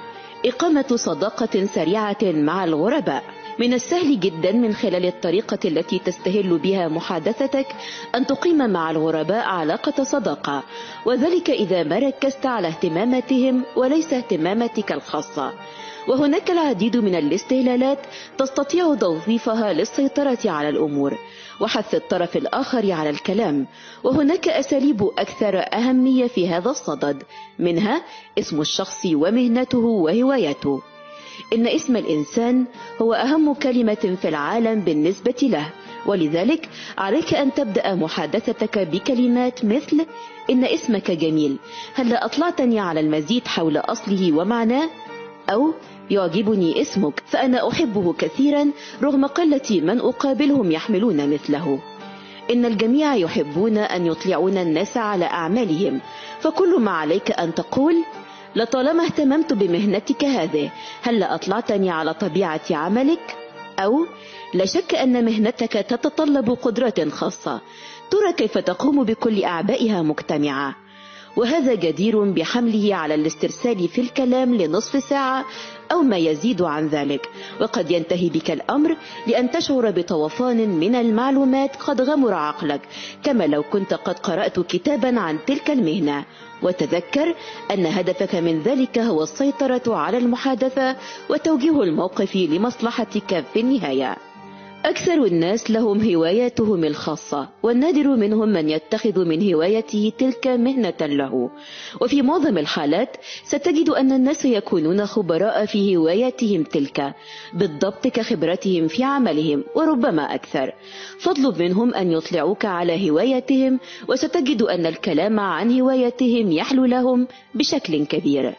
إقامة صداقة سريعة مع الغرباء. من السهل جدا من خلال الطريقة التي تستهل بها محادثتك أن تقيم مع الغرباء علاقة صداقة، وذلك إذا ما ركزت على اهتماماتهم وليس اهتماماتك الخاصة. وهناك العديد من الاستهلالات تستطيع توظيفها للسيطرة على الأمور وحث الطرف الآخر على الكلام، وهناك أساليب أكثر أهمية في هذا الصدد، منها اسم الشخص ومهنته وهوايته. إن اسم الإنسان هو أهم كلمة في العالم بالنسبة له، ولذلك عليك أن تبدأ محادثتك بكلمات مثل: إن اسمك جميل، هل أطلعتني على المزيد حول أصله ومعناه؟ أو يعجبني اسمك فأنا أحبه كثيرا رغم قلة من أقابلهم يحملون مثله. إن الجميع يحبون أن يطلعون الناس على أعمالهم، فكل ما عليك أن تقول: لطالما اهتممت بمهنتك هذه، هل أطلعتني على طبيعة عملك؟ أو: لا شك أن مهنتك تتطلب قدرات خاصة، ترى كيف تقوم بكل أعبائها مجتمعة. وهذا جدير بحمله على الاسترسال في الكلام لنصف ساعة أو ما يزيد عن ذلك، وقد ينتهي بك الأمر لأن تشعر بطوفان من المعلومات قد غمر عقلك، كما لو كنت قد قرأت كتابا عن تلك المهنة. وتذكر أن هدفك من ذلك هو السيطرة على المحادثة وتوجيه الموقف لمصلحتك في النهاية. أكثر الناس لهم هواياتهم الخاصة، والنادر منهم من يتخذ من هوايته تلك مهنة له، وفي معظم الحالات ستجد أن الناس يكونون خبراء في هواياتهم تلك بالضبط كخبرتهم في عملهم وربما أكثر، فاطلب منهم أن يطلعوك على هواياتهم وستجد أن الكلام عن هواياتهم يحلو لهم بشكل كبير.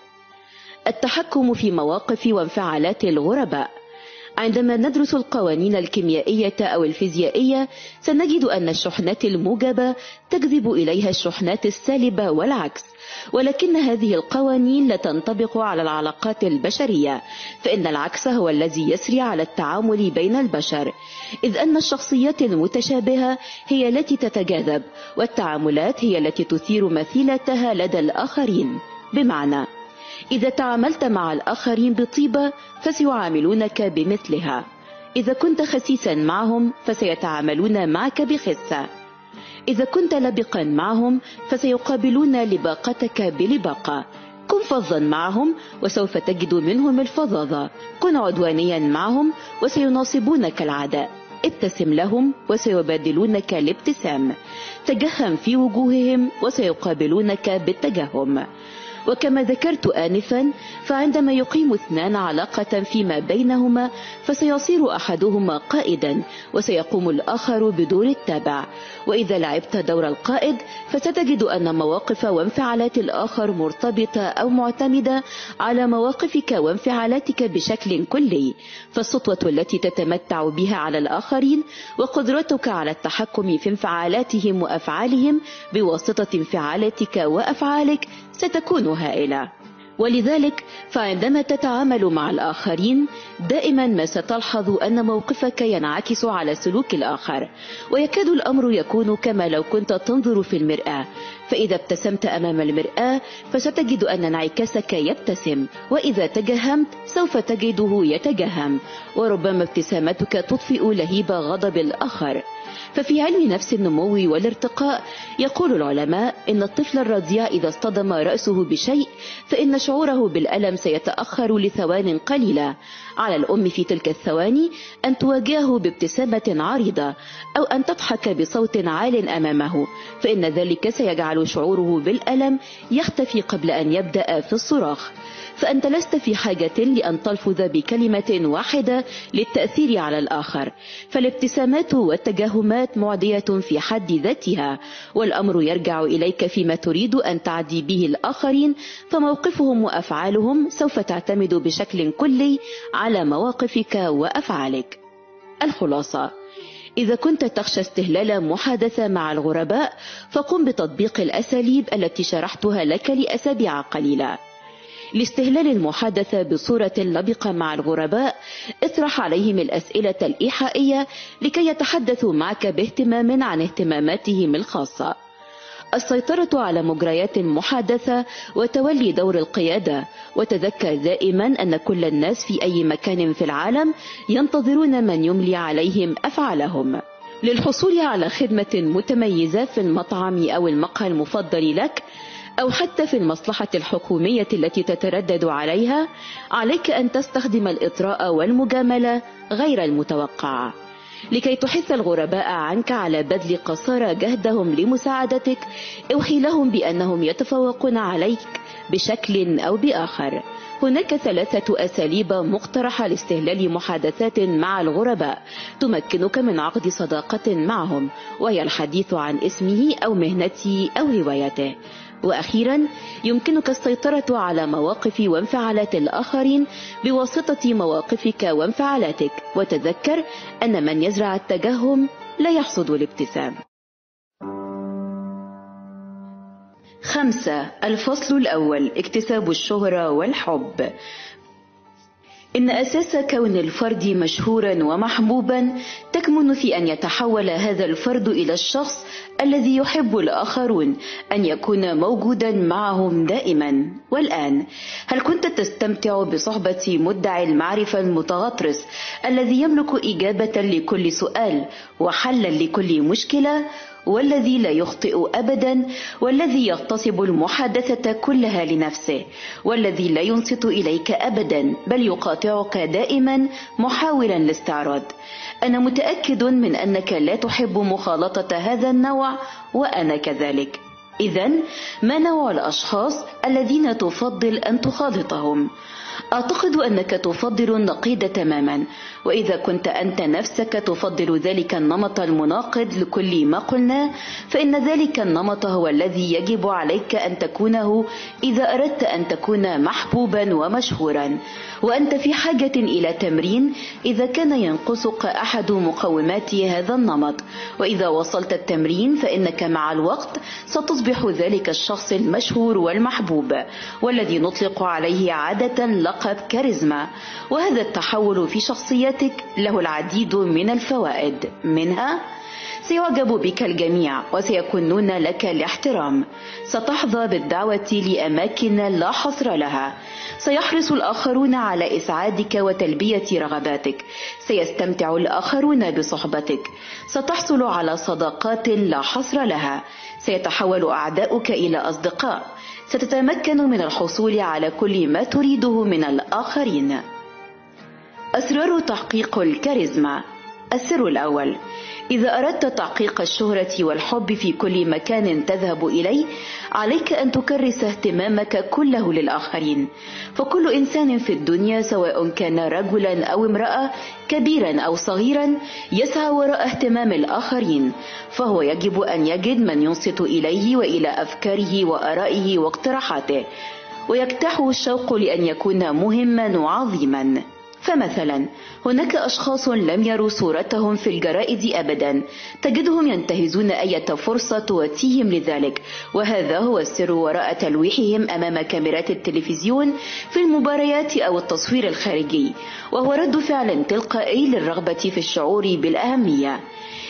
التحكم في مواقف وانفعالات الغرباء. عندما ندرس القوانين الكيميائية أو الفيزيائية سنجد أن الشحنات الموجبة تجذب إليها الشحنات السالبة والعكس، ولكن هذه القوانين لا تنطبق على العلاقات البشرية، فإن العكس هو الذي يسري على التعامل بين البشر، إذ أن الشخصيات المتشابهة هي التي تتجاذب، والتعاملات هي التي تثير مثيلتها لدى الآخرين. بمعنى إذا تعاملت مع الآخرين بطيبة فسيعاملونك بمثلها، إذا كنت خسيسا معهم فسيتعاملون معك بخسة، إذا كنت لبقا معهم فسيقابلون لباقتك بلباقة، كن فظا معهم وسوف تجد منهم الفظاظة، كن عدوانيا معهم وسيناصبونك العداء، ابتسم لهم وسيبادلونك الابتسام، تجهم في وجوههم وسيقابلونك بالتجهم. وكما ذكرت آنفا، فعندما يقيم اثنان علاقة فيما بينهما فسيصير أحدهما قائدا وسيقوم الآخر بدور التابع، وإذا لعبت دور القائد فستجد أن مواقف وانفعالات الآخر مرتبطة أو معتمدة على مواقفك وانفعالاتك بشكل كلي، فالسطوة التي تتمتع بها على الآخرين وقدرتك على التحكم في انفعالاتهم وأفعالهم بواسطة انفعالاتك وأفعالك ستكون هائلة. ولذلك فعندما تتعامل مع الآخرين دائما ما ستلحظ أن موقفك ينعكس على سلوك الآخر، ويكاد الأمر يكون كما لو كنت تنظر في المرآة، فإذا ابتسمت أمام المرآة فستجد أن انعكاسك يبتسم، وإذا تجهمت سوف تجده يتجهم، وربما ابتسامتك تطفئ لهيب غضب الآخر. ففي علم نفس النمو والارتقاء يقول العلماء إن الطفل الرضيع إذا اصطدم رأسه بشيء فإن شعوره بالألم سيتأخر لثوان قليلة. على الأم في تلك الثواني أن تواجهه بابتسامة عريضة أو أن تضحك بصوت عال أمامه، فإن ذلك سيجعل شعوره بالألم يختفي قبل أن يبدأ في الصراخ. فأنت لست في حاجة لأن تلفظ بكلمة واحدة للتأثير على الآخر، فالابتسامات والتجاهمات معدية في حد ذاتها، والأمر يرجع إليك فيما تريد أن تعدي به الآخرين، فموقفهم وأفعالهم سوف تعتمد بشكل كلي على مواقفك وأفعالك. الخلاصة: إذا كنت تخشى استهلال محادثة مع الغرباء فقم بتطبيق الأساليب التي شرحتها لك لأسابيع قليلة. لاستهلال المحادثة بصورة لبقة مع الغرباء اطرح عليهم الأسئلة الإيحائية لكي يتحدثوا معك باهتمام عن اهتماماتهم الخاصة. السيطرة على مجريات المحادثة وتولي دور القيادة، وتذكر دائما أن كل الناس في أي مكان في العالم ينتظرون من يملي عليهم أفعالهم. للحصول على خدمة متميزة في المطعم أو المقهى المفضل لك، أو حتى في المصلحة الحكومية التي تتردد عليها، عليك أن تستخدم الإطراء والمجاملة غير المتوقعة. لكي تحث الغرباء عنك على بذل قصارى جهدهم لمساعدتك، اوحي لهم بأنهم يتفوقون عليك بشكل أو بآخر. هناك ثلاثة أساليب مقترحة لاستهلال محادثات مع الغرباء تمكنك من عقد صداقة معهم، وهي الحديث عن اسمه أو مهنته أو هوايته. وأخيرا، يمكنك السيطرة على مواقف وانفعالات الآخرين بواسطة مواقفك وانفعالاتك، وتذكر أن من يزرع التجهم لا يحصد الابتسام. خمسة. الفصل الأول: اكتساب الشهرة والحب. إن أساس كون الفرد مشهورا ومحبوبا تكمن في أن يتحول هذا الفرد إلى الشخص الذي يحب الآخرون أن يكون موجودا معهم دائما. والآن، هل كنت تستمتع بصحبة مدعي المعرفة المتغطرس الذي يملك إجابة لكل سؤال وحلا لكل مشكلة، والذي لا يخطئ أبدا، والذي يغتصب المحادثة كلها لنفسه، والذي لا ينصت إليك أبدا بل يقاطعك دائما محاولا الاستعراض؟ أنا متأكد من أنك لا تحب مخالطة هذا النوع، وأنا كذلك. إذن ما نوع الأشخاص الذين تفضل أن تخالطهم؟ أعتقد أنك تفضل النقيض تماما، وإذا كنت أنت نفسك تفضل ذلك النمط المناقض لكل ما قلناه، فإن ذلك النمط هو الذي يجب عليك أن تكونه إذا أردت أن تكون محبوبا ومشهورا. وأنت في حاجة إلى تمرين إذا كان ينقصك أحد مقومات هذا النمط، وإذا وصلت التمرين فإنك مع الوقت ستصبح ذلك الشخص المشهور والمحبوب، والذي نطلق عليه عادة لقب كاريزما. وهذا التحول في شخصيتك له العديد من الفوائد، منها: سيعجب بك الجميع وسيكونون لك الاحترام، ستحظى بالدعوة لأماكن لا حصر لها، سيحرص الآخرون على إسعادك وتلبية رغباتك، سيستمتع الآخرون بصحبتك، ستحصل على صداقات لا حصر لها، سيتحول أعداؤك إلى أصدقاء، ستتمكن من الحصول على كل ما تريده من الآخرين. أسرار تحقيق الكاريزما. السر الأول: إذا أردت تحقيق الشهرة والحب في كل مكان تذهب إليه، عليك أن تكرس اهتمامك كله للآخرين، فكل إنسان في الدنيا سواء كان رجلا أو امرأة، كبيرا أو صغيرا، يسعى وراء اهتمام الآخرين، فهو يجب أن يجد من ينصت إليه وإلى أفكاره وآرائه واقتراحاته، ويجتاحه الشوق لأن يكون مهما وعظيما. فمثلا، هناك أشخاص لم يروا صورتهم في الجرائد أبدا، تجدهم ينتهزون أي فرصة تواتيهم لذلك، وهذا هو السر وراء تلويحهم أمام كاميرات التلفزيون في المباريات أو التصوير الخارجي، وهو رد فعل تلقائي للرغبة في الشعور بالأهمية.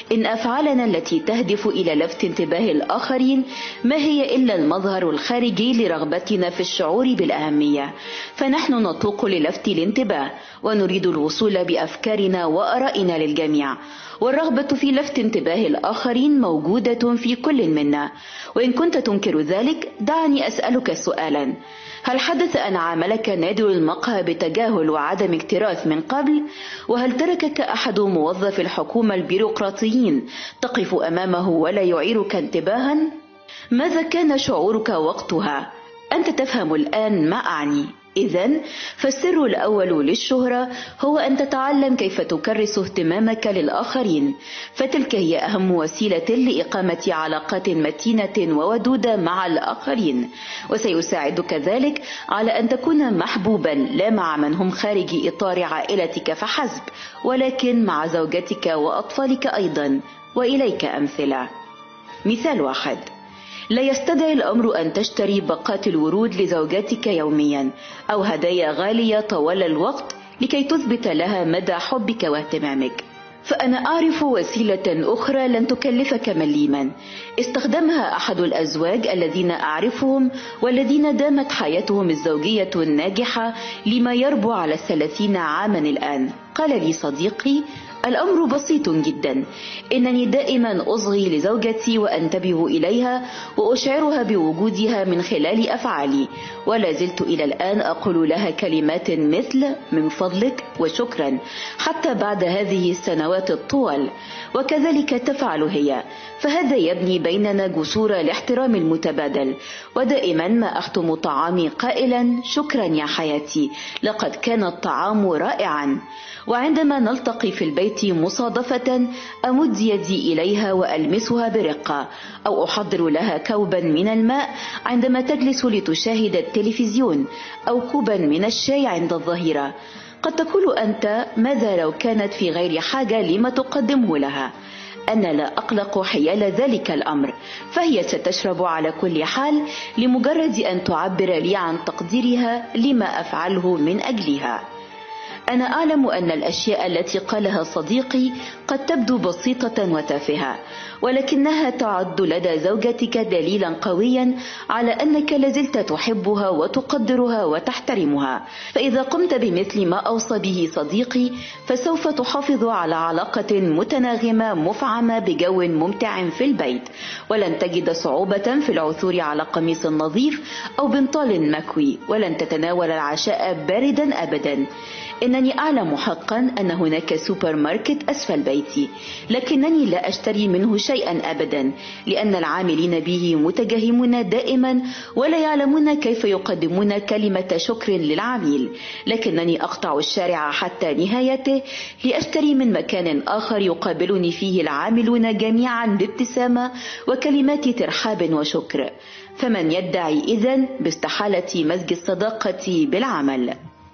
إن أفعالنا التي تهدف إلى لفت انتباه الآخرين ما هي إلا المظهر الخارجي لرغبتنا في الشعور بالأهمية، فنحن نتوق للفت الانتباه ونريد الوصول بأفكارنا وآرائنا للجميع، والرغبة في لفت انتباه الآخرين موجودة في كل منا. وإن كنت تنكر ذلك دعني أسألك سؤالا: هل حدث أن عاملك نادر المقهى بتجاهل وعدم اكتراث من قبل؟ وهل تركك أحد موظف الحكومة البيروقراطيين تقف أمامه ولا يعيرك انتباها؟ ماذا كان شعورك وقتها؟ أنت تفهم الآن ما أعني. إذن فالسر الأول للشهرة هو أن تتعلم كيف تكرس اهتمامك للآخرين، فتلك هي أهم وسيلة لإقامة علاقات متينة وودودة مع الآخرين، وسيساعدك ذلك على أن تكون محبوبا لا مع من هم خارج إطار عائلتك فحسب، ولكن مع زوجتك وأطفالك أيضا. وإليك أمثلة. مثال واحد: لا يستدعي الأمر أن تشتري باقات الورود لزوجتك يوميا أو هدايا غالية طوال الوقت لكي تثبت لها مدى حبك واهتمامك، فأنا أعرف وسيلة أخرى لن تكلفك مليما استخدمها أحد الأزواج الذين أعرفهم والذين دامت حياتهم الزوجية الناجحة لما يربو على الثلاثين عاما الآن. قال لي صديقي: الأمر بسيط جدا، إنني دائما أصغي لزوجتي وأنتبه إليها وأشعرها بوجودها من خلال أفعالي، ولا زلت إلى الآن أقول لها كلمات مثل من فضلك وشكرا حتى بعد هذه السنوات الطوال، وكذلك تفعل هي، فهذا يبني بيننا جسور الاحترام المتبادل. ودائما ما أختم طعامي قائلا: شكرا يا حياتي، لقد كان الطعام رائعا. وعندما نلتقي في البيت مصادفة أمد يدي إليها وألمسها برقة، أو أحضر لها كوبا من الماء عندما تجلس لتشاهد التلفزيون، أو كوبا من الشاي عند الظهيرة. قد تقول أنت: ماذا لو كانت في غير حاجة لما تقدمه لها؟ أنا لا أقلق حيال ذلك الأمر، فهي ستشرب على كل حال لمجرد أن تعبر لي عن تقديرها لما أفعله من أجلها. أنا أعلم أن الأشياء التي قالها صديقي قد تبدو بسيطة وتافهة، ولكنها تعد لدى زوجتك دليلا قويا على أنك لازلت تحبها وتقدرها وتحترمها. فإذا قمت بمثل ما أوصى به صديقي فسوف تحافظ على علاقة متناغمة مفعمة بجو ممتع في البيت، ولن تجد صعوبة في العثور على قميص نظيف أو بنطال مكوي، ولن تتناول العشاء باردا أبدا. إنني أعلم حقا أن هناك سوبر ماركت أسفل بيتي، لكنني لا أشتري منه شيئا أبدا، لأن العاملين به متجهمون دائما ولا يعلمون كيف يقدمون كلمة شكر للعميل، لكنني أقطع الشارع حتى نهايته لأشتري من مكان آخر يقابلني فيه العاملون جميعا بابتسامة وكلمات ترحاب وشكر. فمن يدعي إذن باستحالة مزج الصداقة بالعمل؟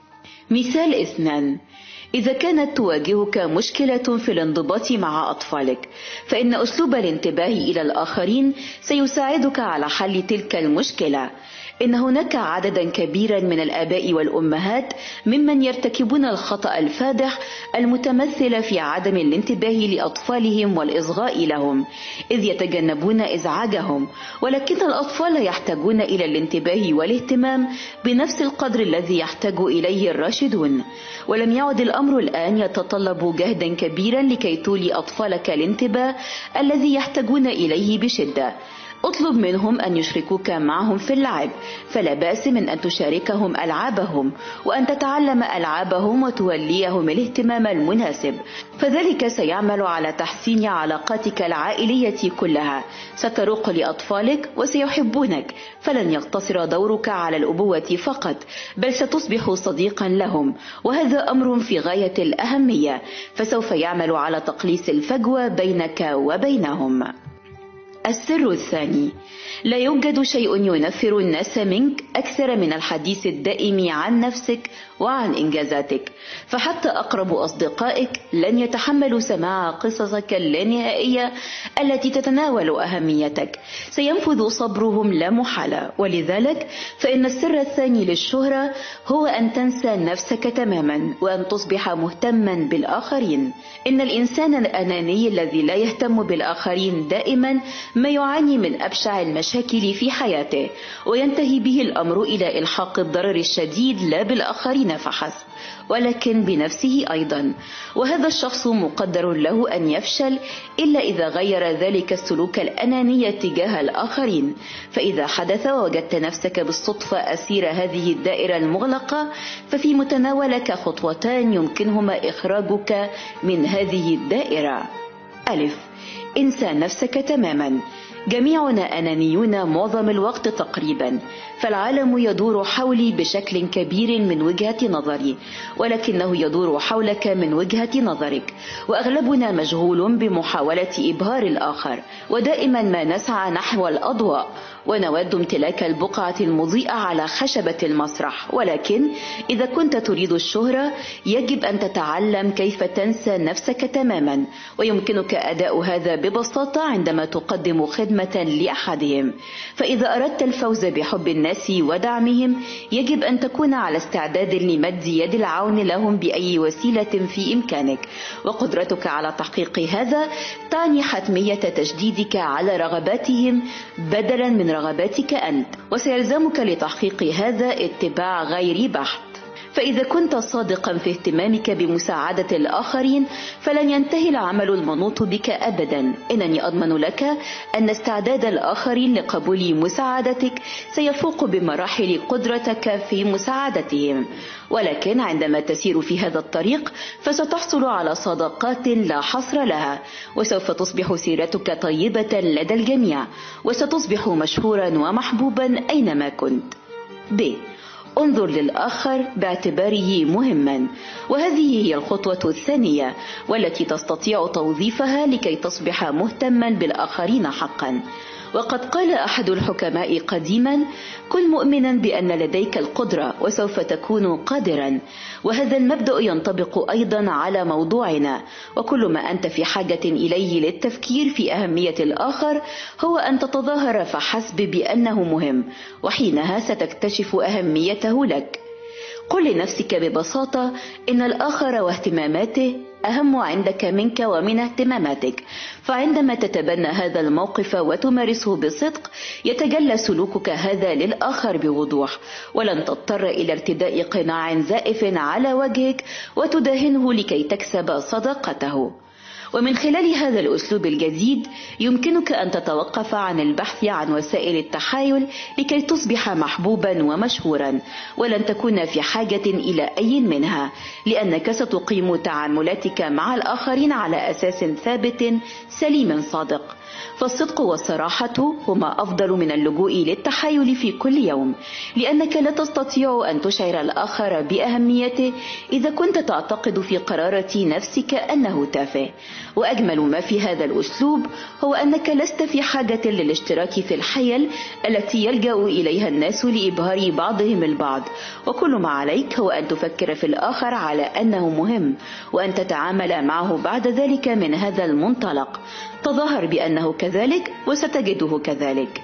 مثال اثنان: إذا كانت تواجهك مشكلة في الانضباط مع أطفالك، فإن أسلوب الانتباه إلى الآخرين سيساعدك على حل تلك المشكلة. إن هناك عددا كبيرا من الآباء والأمهات ممن يرتكبون الخطأ الفادح المتمثل في عدم الانتباه لأطفالهم والإصغاء لهم، إذ يتجنبون إزعاجهم، ولكن الأطفال يحتاجون إلى الانتباه والاهتمام بنفس القدر الذي يحتاج إليه الراشدون. ولم يعد الأمر الآن يتطلب جهدا كبيرا لكي تولي أطفالك الانتباه الذي يحتاجون إليه بشدة. اطلب منهم أن يشركوك معهم في اللعب، فلا بأس من أن تشاركهم ألعابهم وأن تتعلم ألعابهم وتوليهم الاهتمام المناسب، فذلك سيعمل على تحسين علاقاتك العائلية كلها. ستروق لأطفالك وسيحبونك، فلن يقتصر دورك على الأبوة فقط، بل ستصبح صديقا لهم، وهذا أمر في غاية الأهمية، فسوف يعمل على تقليص الفجوة بينك وبينهم. السر الثاني: لا يوجد شيء ينفر الناس منك أكثر من الحديث الدائم عن نفسك وعن إنجازاتك، فحتى أقرب أصدقائك لن يتحملوا سماع قصصك اللانهائية التي تتناول أهميتك، سينفذ صبرهم لا محالة. ولذلك فإن السر الثاني للشهرة هو أن تنسى نفسك تماما وأن تصبح مهتما بالآخرين. إن الإنسان الأناني الذي لا يهتم بالآخرين دائما ما يعاني من أبشع المشاكل في حياته، وينتهي به الأمر إلى إلحاق الضرر الشديد لا بالآخرين فحسب ولكن بنفسه أيضا، وهذا الشخص مقدر له أن يفشل إلا إذا غير ذلك السلوك الأناني تجاه الآخرين. فإذا حدث ووجدت نفسك بالصدفة أسير هذه الدائرة المغلقة، ففي متناولك خطوتان يمكنهما إخراجك من هذه الدائرة. ألف: انسى نفسك تماما. جميعنا أنانيون معظم الوقت تقريبا، فالعالم يدور حولي بشكل كبير من وجهة نظري، ولكنه يدور حولك من وجهة نظرك، وأغلبنا مشغول بمحاولة إبهار الآخر، ودائما ما نسعى نحو الأضواء ونود امتلاك البقعة المضيئة على خشبة المسرح. ولكن إذا كنت تريد الشهرة يجب أن تتعلم كيف تنسى نفسك تماما، ويمكنك أداء هذا ببساطة عندما تقدم خدمة لأحدهم. فإذا أردت الفوز بحب الناس ودعمهم يجب أن تكون على استعداد لمد يد العون لهم بأي وسيلة في إمكانك، وقدرتك على تحقيق هذا تعني حتمية تشديدك على رغباتهم بدلا من رغباتك أنت، وسيلزمك لتحقيق هذا اتباع غير بحت. فإذا كنت صادقا في اهتمامك بمساعدة الآخرين فلن ينتهي العمل المنوط بك أبدا. إنني أضمن لك أن استعداد الآخرين لقبول مساعدتك سيفوق بمراحل قدرتك في مساعدتهم، ولكن عندما تسير في هذا الطريق فستحصل على صداقات لا حصر لها، وسوف تصبح سيرتك طيبة لدى الجميع، وستصبح مشهورا ومحبوبا أينما كنت. ب. انظر للآخر باعتباره مهما، وهذه هي الخطوة الثانية والتي تستطيع توظيفها لكي تصبح مهتما بالآخرين حقا. وقد قال أحد الحكماء قديما: كن مؤمنا بأن لديك القدرة وسوف تكون قادرا. وهذا المبدأ ينطبق أيضا على موضوعنا، وكل ما أنت في حاجة إليه للتفكير في أهمية الآخر هو أن تتظاهر فحسب بأنه مهم، وحينها ستكتشف أهميته لك. قل لنفسك ببساطة إن الآخر واهتماماته أهم عندك منك ومن اهتماماتك، فعندما تتبنى هذا الموقف وتمارسه بصدق يتجلى سلوكك هذا للآخر بوضوح، ولن تضطر إلى ارتداء قناع زائف على وجهك وتداهنه لكي تكسب صداقته. ومن خلال هذا الأسلوب الجديد يمكنك أن تتوقف عن البحث عن وسائل التحايل لكي تصبح محبوبا ومشهورا، ولن تكون في حاجة إلى أي منها، لأنك ستقيم تعاملاتك مع الآخرين على أساس ثابت سليم صادق. فالصدق والصراحة هما أفضل من اللجوء للتحايل في كل يوم، لأنك لا تستطيع أن تشعر الآخر بأهميته إذا كنت تعتقد في قرارة نفسك أنه تافه. وأجمل ما في هذا الأسلوب هو أنك لست في حاجة للاشتراك في الحيل التي يلجأ إليها الناس لإبهار بعضهم البعض، وكل ما عليك هو أن تفكر في الآخر على أنه مهم، وأن تتعامل معه بعد ذلك من هذا المنطلق. تظاهر بأنه كذلك وستجده كذلك.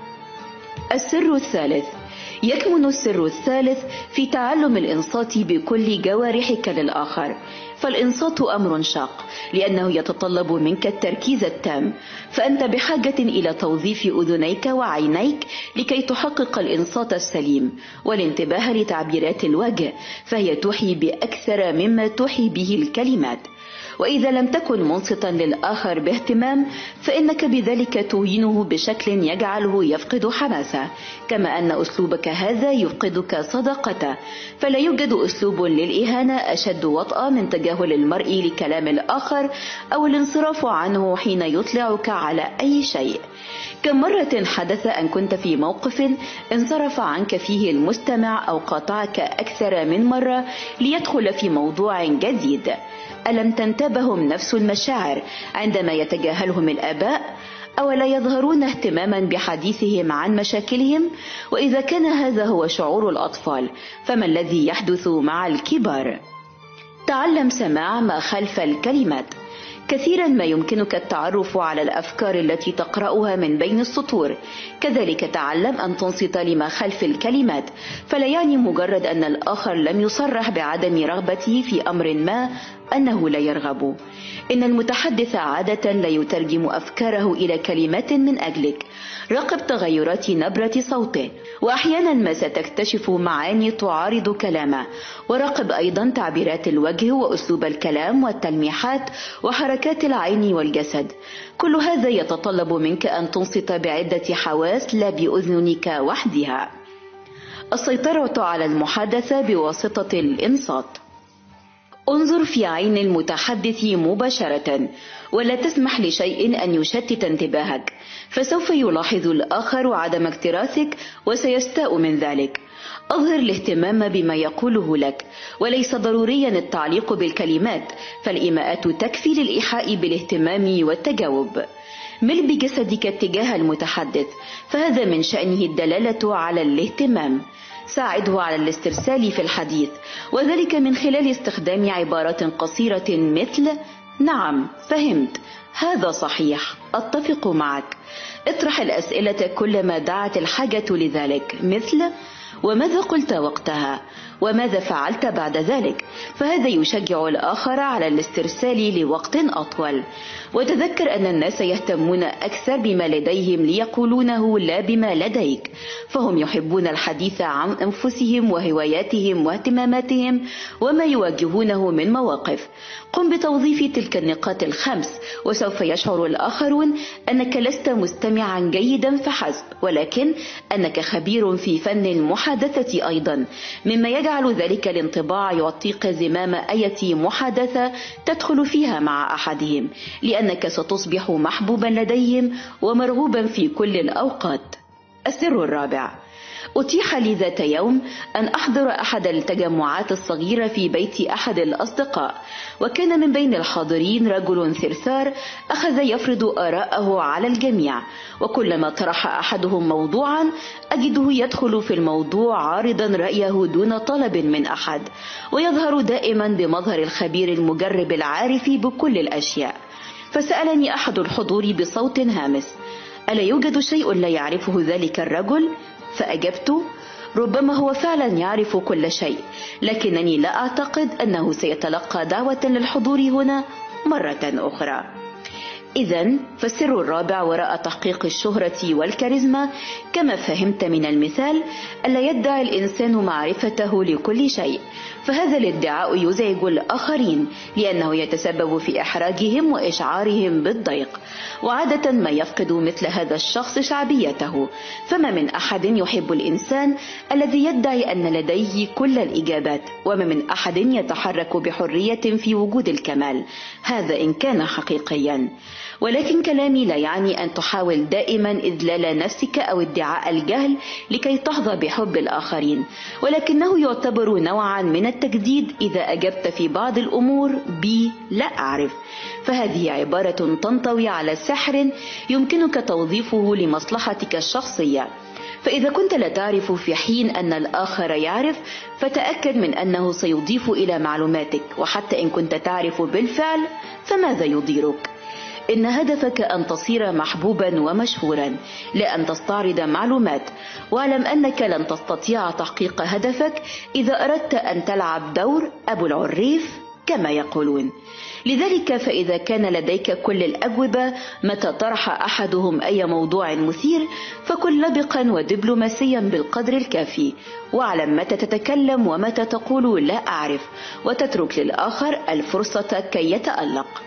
السر الثالث: يكمن السر الثالث في تعلم الإنصات بكل جوارحك للآخر. فالإنصات أمر شاق لأنه يتطلب منك التركيز التام، فأنت بحاجة إلى توظيف أذنيك وعينيك لكي تحقق الإنصات السليم، والانتباه لتعبيرات الوجه، فهي توحي بأكثر مما توحي به الكلمات. وإذا لم تكن منصتا للآخر باهتمام فإنك بذلك توهنه بشكل يجعله يفقد حماسه، كما أن أسلوبك هذا يفقدك صداقته. فلا يوجد أسلوب للإهانة أشد وطأة من تجاهل المرء لكلام الآخر أو الانصراف عنه حين يطلعك على أي شيء. كم مرة حدث أن كنت في موقف انصرف عنك فيه المستمع أو قاطعك أكثر من مرة ليدخل في موضوع جديد؟ ألم تنتابهم نفس المشاعر عندما يتجاهلهم الآباء؟ أولا يظهرون اهتماما بحديثهم عن مشاكلهم؟ وإذا كان هذا هو شعور الأطفال، فما الذي يحدث مع الكبار؟ تعلم سماع ما خلف الكلمات. كثيرا ما يمكنك التعرف على الأفكار التي تقرأها من بين السطور. كذلك تعلم أن تنصت لما خلف الكلمات، فلا يعني مجرد أن الآخر لم يصرح بعدم رغبته في أمر ما أنه لا يرغب. إن المتحدث عادة لا يترجم أفكاره إلى كلمات من أجلك. راقب تغيرات نبرة صوته، وأحيانا ما ستكتشف معاني تعارض كلامه. وراقب أيضا تعبيرات الوجه وأسلوب الكلام والتلميحات وحركات العين والجسد. كل هذا يتطلب منك أن تنصت بعدة حواس لا بأذنك وحدها. السيطرة على المحادثة بواسطة الإنصات. انظر في عين المتحدث مباشرة، ولا تسمح لشيء أن يشتت انتباهك، فسوف يلاحظ الآخر عدم اكتراثك وسيستاء من ذلك. أظهر الاهتمام بما يقوله لك، وليس ضروريا التعليق بالكلمات، فالإيماءات تكفي للإيحاء بالاهتمام والتجاوب. مل بجسدك اتجاه المتحدث، فهذا من شأنه الدلالة على الاهتمام. ساعده على الاسترسال في الحديث، وذلك من خلال استخدام عبارات قصيرة مثل نعم، فهمت، هذا صحيح، أتفق معك. اطرح الأسئلة كلما دعت الحاجة لذلك، مثل وماذا قلت وقتها؟ وماذا فعلت بعد ذلك؟ فهذا يشجع الآخر على الاسترسال لوقت أطول. وتذكر أن الناس يهتمون أكثر بما لديهم ليقولونه لا بما لديك، فهم يحبون الحديث عن أنفسهم وهواياتهم واهتماماتهم وما يواجهونه من مواقف. قم بتوظيف تلك النقاط الخمس، وسوف يشعر الآخرون أنك لست مستمعا جيدا فحسب، ولكن أنك خبير في فن المحادثة أيضا، مما يجعل ذلك الانطباع يعطيك زمام أي محادثة تدخل فيها مع أحدهم، لأنك ستصبح محبوبا لديهم ومرغوبا في كل الأوقات. السر الرابع. أتيح لي ذات يوم أن أحضر أحد التجمعات الصغيرة في بيت أحد الأصدقاء، وكان من بين الحاضرين رجل ثرثار أخذ يفرض آراءه على الجميع، وكلما طرح أحدهم موضوعا أجده يدخل في الموضوع عارضا رأيه دون طلب من أحد، ويظهر دائما بمظهر الخبير المجرب العارف بكل الأشياء. فسألني أحد الحضور بصوت هامس: ألا يوجد شيء لا يعرفه ذلك الرجل؟ فأجبت: ربما هو فعلا يعرف كل شيء، لكنني لا أعتقد أنه سيتلقى دعوة للحضور هنا مرة أخرى. إذن فالسر الرابع وراء تحقيق الشهرة والكاريزما، كما فهمت من المثال، ألا يدعي الإنسان معرفته لكل شيء، فهذا الادعاء يزعج الآخرين لأنه يتسبب في إحراجهم وإشعارهم بالضيق، وعادة ما يفقد مثل هذا الشخص شعبيته. فما من أحد يحب الإنسان الذي يدعي أن لديه كل الإجابات، وما من أحد يتحرك بحرية في وجود الكمال، هذا إن كان حقيقيا. ولكن كلامي لا يعني أن تحاول دائما إذلال نفسك أو ادعاء الجهل لكي تحظى بحب الآخرين، ولكنه يعتبر نوعا من التجديد إذا أجبت في بعض الأمور بي لا أعرف، فهذه عبارة تنطوي على سحر يمكنك توظيفه لمصلحتك الشخصية. فإذا كنت لا تعرف في حين أن الآخر يعرف، فتأكد من أنه سيضيف إلى معلوماتك، وحتى إن كنت تعرف بالفعل فماذا يضيرك؟ إن هدفك أن تصير محبوبا ومشهورا، لا أن تستعرض معلومات. واعلم أنك لن تستطيع تحقيق هدفك إذا أردت أن تلعب دور أبو العريف كما يقولون. لذلك فإذا كان لديك كل الأجوبة متى طرح أحدهم أي موضوع مثير، فكن لبقا ودبلوماسيا بالقدر الكافي، واعلم متى تتكلم ومتى تقول لا أعرف، وتترك للآخر الفرصة كي يتألق.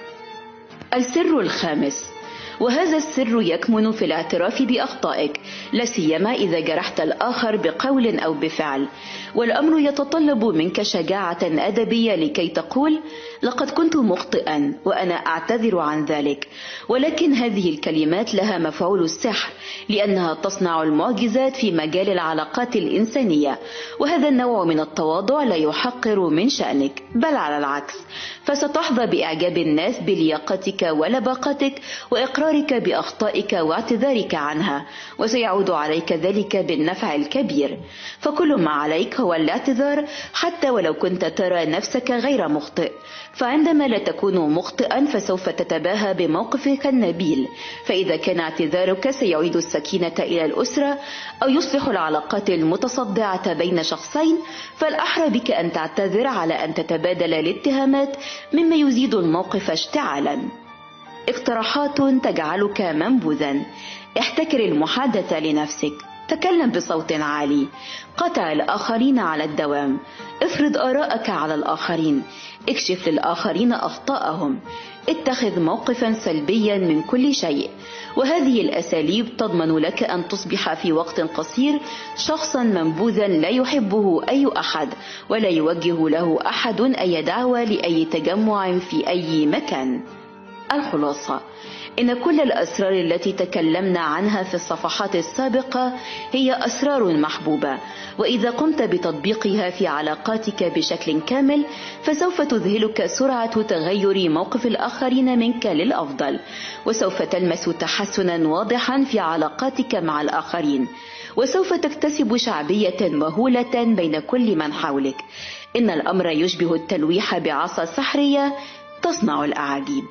السر الخامس، وهذا السر يكمن في الاعتراف بأخطائك، لا سيما إذا جرحت الآخر بقول أو بفعل. والأمر يتطلب منك شجاعة أدبية لكي تقول: لقد كنت مخطئا وأنا أعتذر عن ذلك. ولكن هذه الكلمات لها مفعول السحر، لأنها تصنع المعجزات في مجال العلاقات الإنسانية، وهذا النوع من التواضع لا يحقر من شأنك، بل على العكس، فستحظى بإعجاب الناس بلياقتك ولباقتك وإقرار إقرارك بأخطائك واعتذارك عنها، وسيعود عليك ذلك بالنفع الكبير. فكل ما عليك هو الاعتذار حتى ولو كنت ترى نفسك غير مخطئ، فعندما لا تكون مخطئا فسوف تتباهى بموقفك النبيل. فإذا كان اعتذارك سيعيد السكينة إلى الأسرة أو يصلح العلاقات المتصدعة بين شخصين، فالأحرى بك أن تعتذر على أن تتبادل الاتهامات مما يزيد الموقف اشتعالا. اقتراحات تجعلك منبوذا. احتكر المحادثة لنفسك. تكلم بصوت عالي. قطع الآخرين على الدوام. افرض آراءك على الآخرين. اكشف للآخرين أخطاءهم. اتخذ موقفا سلبيا من كل شيء. وهذه الأساليب تضمن لك أن تصبح في وقت قصير شخصا منبوذا لا يحبه أي أحد، ولا يوجه له أحد أي دعوة لأي تجمع في أي مكان. الخلاصة: إن كل الأسرار التي تكلمنا عنها في الصفحات السابقة هي أسرار محبوبة، وإذا قمت بتطبيقها في علاقاتك بشكل كامل فسوف تذهلك سرعة تغير موقف الآخرين منك للأفضل، وسوف تلمس تحسنا واضحا في علاقاتك مع الآخرين، وسوف تكتسب شعبية مهولة بين كل من حولك. إن الأمر يشبه التلويح بعصا سحرية تصنع الأعاجيب.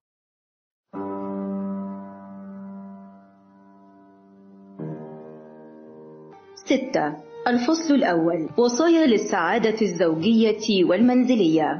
ستة. الفصل الأول: وصايا للسعادة الزوجية والمنزلية.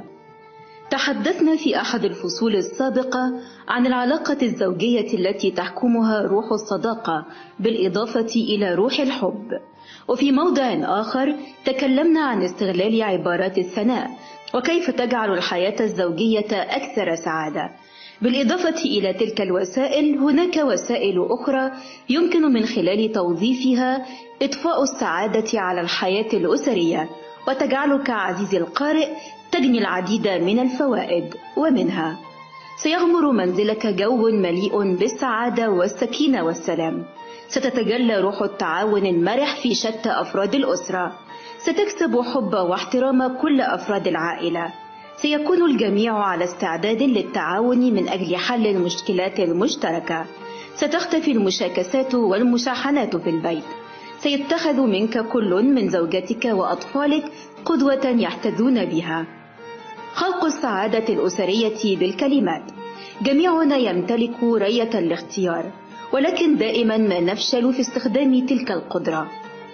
تحدثنا في أحد الفصول السابقة عن العلاقة الزوجية التي تحكمها روح الصداقة بالإضافة إلى روح الحب، وفي موضع آخر تكلمنا عن استغلال عبارات الثناء وكيف تجعل الحياة الزوجية أكثر سعادة. بالإضافة إلى تلك الوسائل هناك وسائل أخرى يمكن من خلال توظيفها إضفاء السعادة على الحياة الأسرية، وتجعلك عزيزي القارئ تجني العديد من الفوائد. ومنها: سيغمر منزلك جو مليء بالسعادة والسكينة والسلام. ستتجلى روح التعاون المرح في شتى أفراد الأسرة. ستكسب حب واحترام كل أفراد العائلة. سيكون الجميع على استعداد للتعاون من أجل حل المشكلات المشتركة. ستختفي المشاكسات والمشاحنات في البيت. سيتخذ منك كل من زوجتك وأطفالك قدوة يحتذون بها. خلق السعادة الأسرية بالكلمات. جميعنا يمتلك رية الاختيار، ولكن دائما ما نفشل في استخدام تلك القدرة.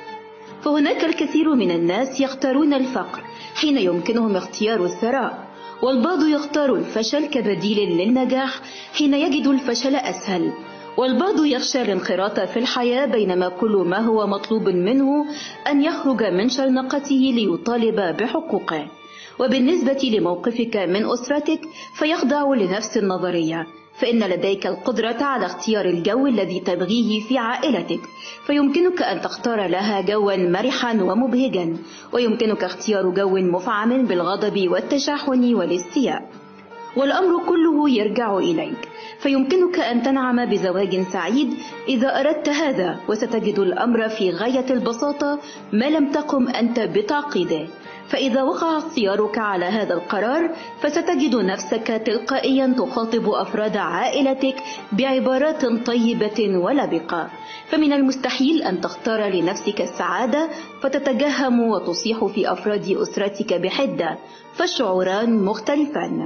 فهناك الكثير من الناس يختارون الفقر حين يمكنهم اختيار الثراء، والبعض يختار الفشل كبديل للنجاح حين يجد الفشل أسهل، والبعض يخشى الانخراط في الحياة بينما كل ما هو مطلوب منه أن يخرج من شرنقته ليطالب بحقوقه. وبالنسبة لموقفك من أسرتك فيخضع لنفس النظرية، فإن لديك القدرة على اختيار الجو الذي تبغيه في عائلتك، فيمكنك أن تختار لها جوا مرحا ومبهجا، ويمكنك اختيار جو مفعم بالغضب والتشاحن والاستياء. والأمر كله يرجع إليك، فيمكنك أن تنعم بزواج سعيد إذا أردت هذا، وستجد الأمر في غاية البساطة ما لم تقم أنت بتعقيده. فإذا وقع اختيارك على هذا القرار فستجد نفسك تلقائيا تخاطب أفراد عائلتك بعبارات طيبة ولبقة. فمن المستحيل أن تختار لنفسك السعادة فتتجهم وتصيح في أفراد أسرتك بحدة، فالشعوران مختلفان.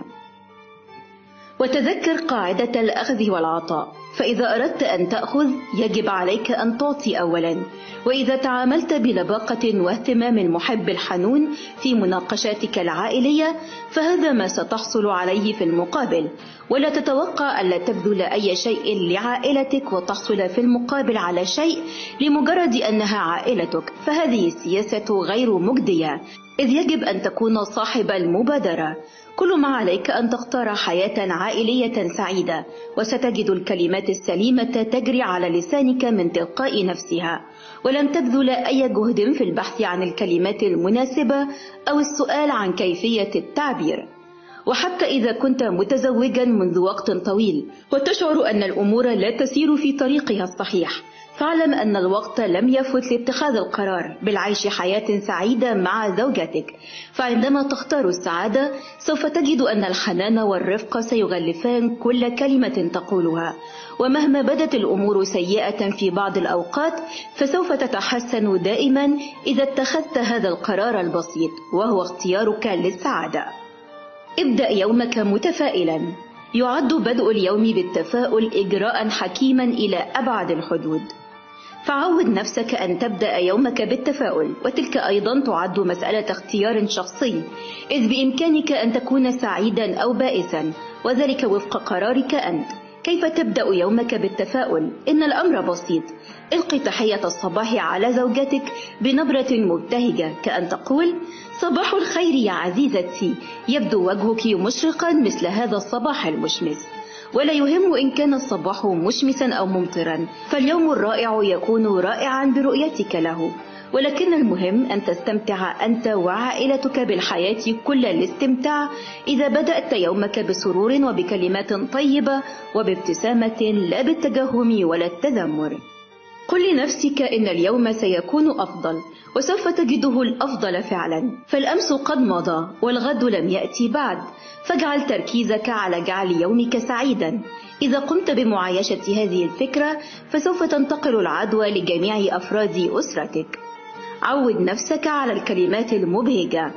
وتذكر قاعدة الأخذ والعطاء، فإذا أردت أن تأخذ يجب عليك أن تعطي أولا. وإذا تعاملت بلباقة واهتمام المحب الحنون في مناقشاتك العائلية فهذا ما ستحصل عليه في المقابل، ولا تتوقع ألا تبذل أي شيء لعائلتك وتحصل في المقابل على شيء لمجرد أنها عائلتك، فهذه السياسة غير مجدية، إذ يجب أن تكون صاحب المبادرة. كل ما عليك أن تختار حياة عائلية سعيدة، وستجد الكلمات السليمة تجري على لسانك من تلقاء نفسها، ولن تبذل أي جهد في البحث عن الكلمات المناسبة أو السؤال عن كيفية التعبير. وحتى إذا كنت متزوجا منذ وقت طويل وتشعر أن الأمور لا تسير في طريقها الصحيح، فاعلم أن الوقت لم يفت لاتخاذ القرار بالعيش حياة سعيدة مع زوجتك. فعندما تختار السعادة سوف تجد أن الحنان والرفق سيغلفان كل كلمة تقولها، ومهما بدت الأمور سيئة في بعض الأوقات فسوف تتحسن دائما إذا اتخذت هذا القرار البسيط، وهو اختيارك للسعادة. ابدأ يومك متفائلا. يعد بدء اليوم بالتفاؤل إجراء حكيما إلى أبعد الحدود، فعود نفسك أن تبدأ يومك بالتفاؤل، وتلك أيضا تعد مسألة اختيار شخصي، إذ بإمكانك أن تكون سعيدا أو بائسا، وذلك وفق قرارك أنت. كيف تبدأ يومك بالتفاؤل؟ إن الأمر بسيط. القي تحية الصباح على زوجتك بنبرة مبتهجة كأن تقول: صباح الخير يا عزيزتي، يبدو وجهك مشرقا مثل هذا الصباح المشمس. ولا يهم إن كان الصباح مشمسا أو ممطرا، فاليوم الرائع يكون رائعا برؤيتك له، ولكن المهم أن تستمتع أنت وعائلتك بالحياة كل الاستمتاع إذا بدأت يومك بسرور وبكلمات طيبة وبابتسامة، لا بالتجهم ولا التذمر. قل لنفسك إن اليوم سيكون أفضل، وسوف تجده الأفضل فعلا، فالأمس قد مضى والغد لم يأتي بعد، فاجعل تركيزك على جعل يومك سعيدا. إذا قمت بمعايشة هذه الفكرة فسوف تنتقل العدوى لجميع أفراد أسرتك. عود نفسك على الكلمات المبهجة.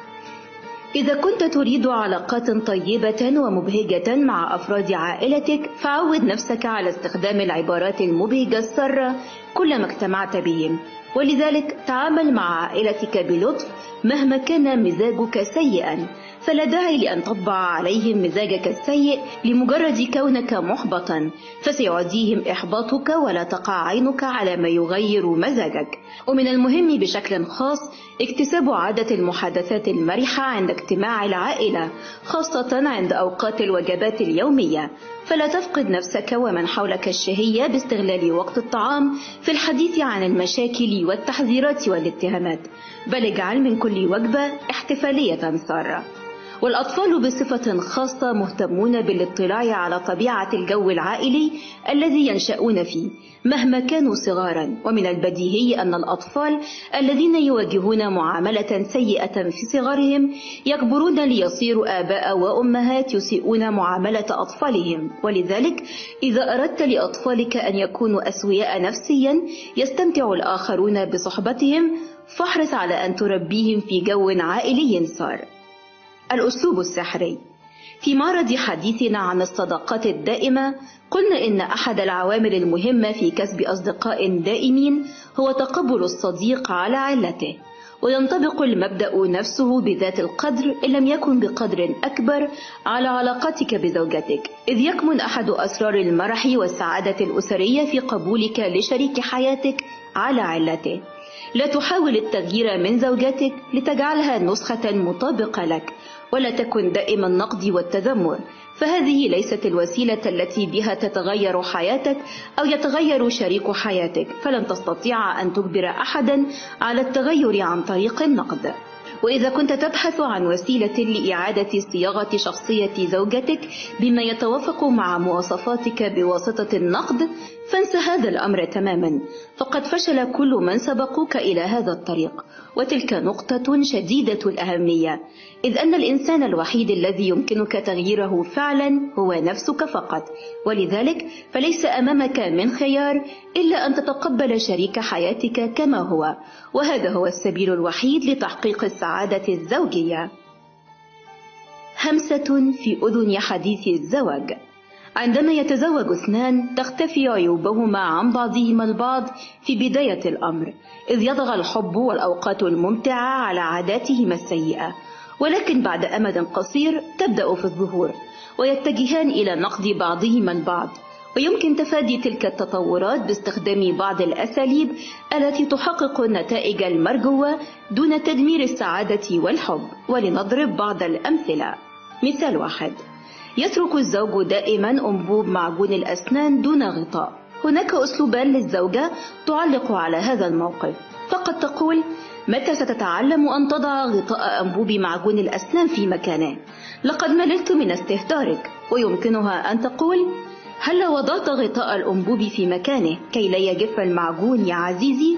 إذا كنت تريد علاقات طيبة ومبهجة مع أفراد عائلتك فعود نفسك على استخدام العبارات المبهجة السارة كلما اجتمعت بهم، ولذلك تعامل مع عائلتك بلطف مهما كان مزاجك سيئا، فلا داعي لأن تطبع عليهم مزاجك السيء لمجرد كونك محبطا، فسيعديهم إحباطك ولا تقع عينك على ما يغير مزاجك. ومن المهم بشكل خاص اكتساب عادة المحادثات المرحة عند اجتماع العائلة، خاصة عند أوقات الوجبات اليومية، فلا تفقد نفسك ومن حولك الشهية باستغلال وقت الطعام في الحديث عن المشاكل والتحذيرات والاتهامات، بل اجعل من كل وجبة احتفالية سارة. والأطفال بصفة خاصة مهتمون بالاطلاع على طبيعة الجو العائلي الذي ينشأون فيه مهما كانوا صغارا، ومن البديهي أن الأطفال الذين يواجهون معاملة سيئة في صغرهم يكبرون ليصيروا آباء وأمهات يسيئون معاملة أطفالهم. ولذلك إذا أردت لأطفالك أن يكونوا أسوياء نفسيا يستمتع الآخرون بصحبتهم، فاحرص على أن تربيهم في جو عائلي سار. الأسلوب السحري. في معرض حديثنا عن الصداقات الدائمة قلنا إن أحد العوامل المهمة في كسب أصدقاء دائمين هو تقبل الصديق على علته، وينطبق المبدأ نفسه بذات القدر إن لم يكن بقدر أكبر على علاقتك بزوجتك، إذ يكمن أحد أسرار المرح والسعادة الأسرية في قبولك لشريك حياتك على علته. لا تحاول التغيير من زوجتك لتجعلها نسخة مطابقة لك، ولا تكن دائما النقد والتذمر، فهذه ليست الوسيلة التي بها تتغير حياتك أو يتغير شريك حياتك، فلن تستطيع أن تجبر أحدا على التغير عن طريق النقد. وإذا كنت تبحث عن وسيلة لإعادة صياغة شخصية زوجتك بما يتوافق مع مواصفاتك بواسطة النقد، فانسى هذا الأمر تماما، فقد فشل كل من سبقوك إلى هذا الطريق، وتلك نقطة شديدة الأهمية، إذ أن الإنسان الوحيد الذي يمكنك تغييره فعلا هو نفسك فقط، ولذلك فليس أمامك من خيار إلا أن تتقبل شريك حياتك كما هو، وهذا هو السبيل الوحيد لتحقيق السعادة الزوجية. همسة في أذن حديث الزواج. عندما يتزوج اثنان تختفي عيوبهما عن بعضهما البعض في بداية الأمر، إذ يطغى الحب والأوقات الممتعة على عاداتهما السيئة، ولكن بعد أمد قصير تبدأ في الظهور، ويتجهان إلى نقد بعضهما البعض، ويمكن تفادي تلك التطورات باستخدام بعض الأساليب التي تحقق النتائج المرجوة دون تدمير السعادة والحب. ولنضرب بعض الأمثلة. مثال واحد: يترك الزوج دائما أنبوب معجون الأسنان دون غطاء. هناك أسلوبان للزوجة تعلق على هذا الموقف، فقد تقول: متى ستتعلم أن تضع غطاء أنبوب معجون الأسنان في مكانه؟ لقد مللت من استهتارك. ويمكنها أن تقول: هل وضعت غطاء الأنبوب في مكانه كي لا يجف المعجون يا عزيزي؟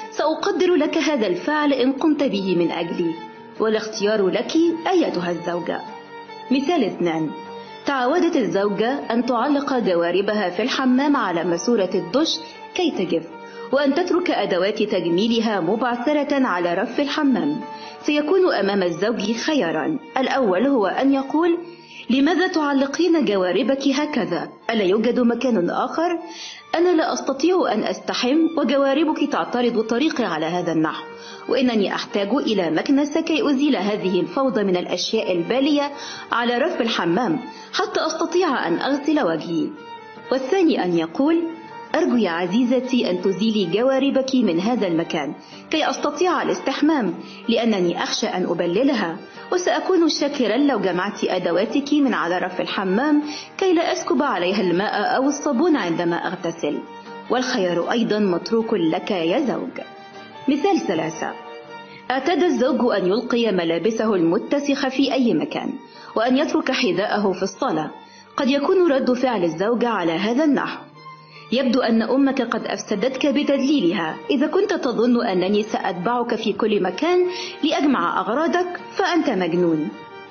سأقدر لك هذا الفعل إن قمت به من أجلي، والاختيار لك أيتها الزوجة. مثال اثنان: تعودت الزوجة أن تعلق جواربها في الحمام على ماسورة الدش كي تجف، وأن تترك أدوات تجميلها مبعثرة على رف الحمام. سيكون أمام الزوج خياران: الأول هو أن يقول: لماذا تعلقين جواربك هكذا؟ ألا يوجد مكان آخر؟ أنا لا أستطيع أن أستحم وجواربك تعترض طريقي على هذا النحو، وإنني أحتاج إلى مكنسة كي أزيل هذه الفوضى من الأشياء البالية على رف الحمام حتى أستطيع أن أغسل وجهي. والثاني أن يقول: أرجو يا عزيزتي أن تزيلي جواربك من هذا المكان كي أستطيع الاستحمام، لأنني أخشى أن أبللها، وسأكون شاكرا لو جمعت أدواتك من على رف الحمام كي لا أسكب عليها الماء أو الصابون عندما أغتسل. والخيار أيضا متروك لك يا زوج. مثال ثلاثة: اعتاد الزوج أن يلقي ملابسه المتسخة في أي مكان، وأن يترك حذاءه في الصالة. قد يكون رد فعل الزوجة على هذا النحو: يبدو أن أمك قد أفسدتك بتدليلها. إذا كنت تظن أنني سأتبعك في كل مكان لأجمع أغراضك فأنت مجنون.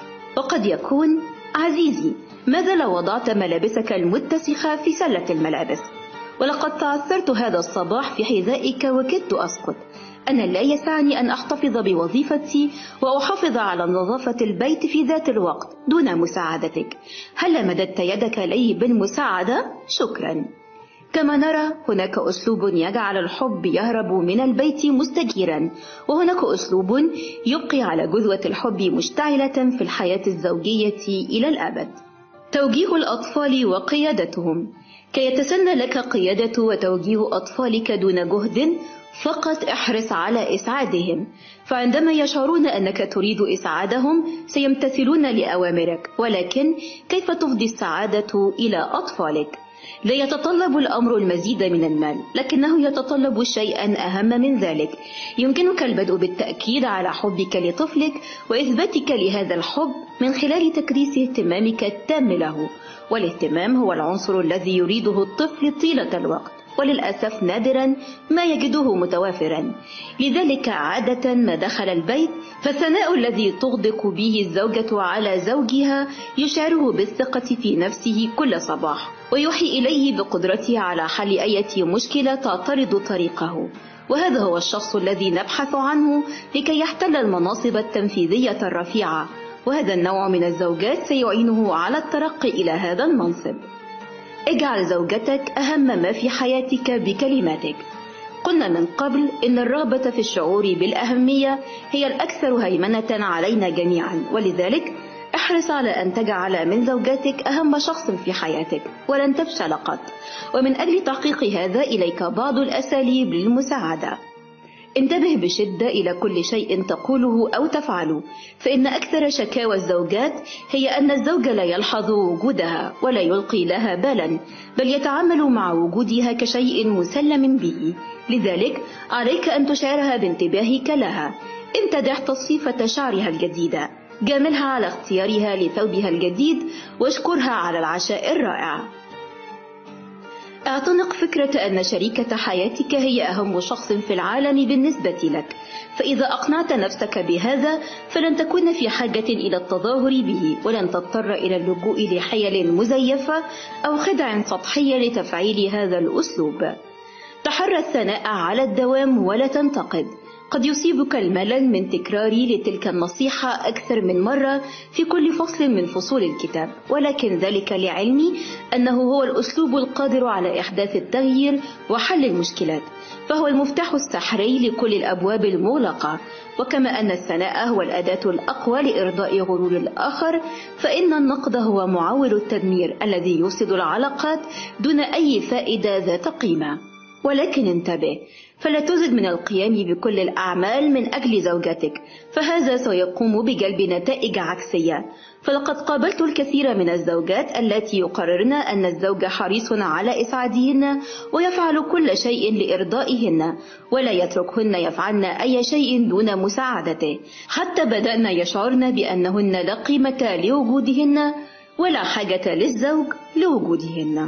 وقد يكون: عزيزي، ماذا لو وضعت ملابسك المتسخة في سلة الملابس؟ ولقد تعثرت هذا الصباح في حذائك وكدت أسقط. أنا لا يسعني أن أحتفظ بوظيفتي وأحافظ على نظافة البيت في ذات الوقت دون مساعدتك. هل مددت يدك لي بالمساعدة؟ شكرا. كما نرى، هناك أسلوب يجعل الحب يهرب من البيت مستجيرا، وهناك أسلوب يبقي على جذوة الحب مشتعلة في الحياة الزوجية إلى الأبد. توجيه الأطفال وقيادتهم. كي يتسنى لك قيادة وتوجيه أطفالك دون جهد، فقط احرص على إسعادهم، فعندما يشعرون أنك تريد إسعادهم سيمتثلون لأوامرك. ولكن كيف تفضي السعادة إلى أطفالك؟ لا يتطلب الأمر المزيد من المال، لكنه يتطلب شيئا أهم من ذلك. يمكنك البدء بالتأكيد على حبك لطفلك وإثباتك لهذا الحب من خلال تكريس اهتمامك التام له. والاهتمام هو العنصر الذي يريده الطفل طيلة الوقت، وللأسف نادرا ما يجده متوافرا. لذلك عادة ما دخل البيت فالثناء الذي تغدق به الزوجة على زوجها يشعره بالثقة في نفسه كل صباح، ويوحي إليه بقدرته على حل أي مشكلة تعترض طريقه. وهذا هو الشخص الذي نبحث عنه لكي يحتل المناصب التنفيذية الرفيعة، وهذا النوع من الزوجات سيعينه على الترقي إلى هذا المنصب. اجعل زوجتك أهم ما في حياتك بكلماتك. قلنا من قبل إن الرغبة في الشعور بالأهمية هي الأكثر هيمنة علينا جميعا، ولذلك احرص على أن تجعل من زوجتك أهم شخص في حياتك ولن تفشل قط. ومن أجل تحقيق هذا إليك بعض الأساليب للمساعدة. انتبه بشدة إلى كل شيء تقوله أو تفعله، فإن أكثر شكاوى الزوجات هي أن الزوج لا يلحظ وجودها ولا يلقي لها بالا، بل يتعامل مع وجودها كشيء مسلم به. لذلك عليك أن تشعرها بانتباهك لها. امتدح تصفيفة شعرها الجديدة، جاملها على اختيارها لثوبها الجديد، واشكرها على العشاء الرائع. اعتنق فكرة أن شريكة حياتك هي أهم شخص في العالم بالنسبة لك، فإذا أقنعت نفسك بهذا فلن تكون في حاجة إلى التظاهر به، ولن تضطر إلى اللجوء لحيل مزيفة أو خدع سطحية لتفعيل هذا الأسلوب. تحرى الثناء على الدوام ولا تنتقد. قد يصيبك الملل من تكراري لتلك النصيحة أكثر من مرة في كل فصل من فصول الكتاب، ولكن ذلك لعلمي أنه هو الأسلوب القادر على إحداث التغيير وحل المشكلات، فهو المفتاح السحري لكل الأبواب المغلقة. وكما أن الثناء هو الأداة الأقوى لإرضاء غرور الآخر، فإن النقد هو معول التدمير الذي يفسد العلاقات دون أي فائدة ذات قيمة. ولكن انتبه، فلا تزد من القيام بكل الأعمال من أجل زوجتك، فهذا سيقوم بجلب نتائج عكسية. فلقد قابلت الكثير من الزوجات التي يقررن أن الزوج حريص على إسعادهن ويفعل كل شيء لإرضائهن، ولا يتركهن يفعلن أي شيء دون مساعدته، حتى بدأن يشعرن بأنهن لا قيمة لوجودهن ولا حاجة للزوج لوجودهن.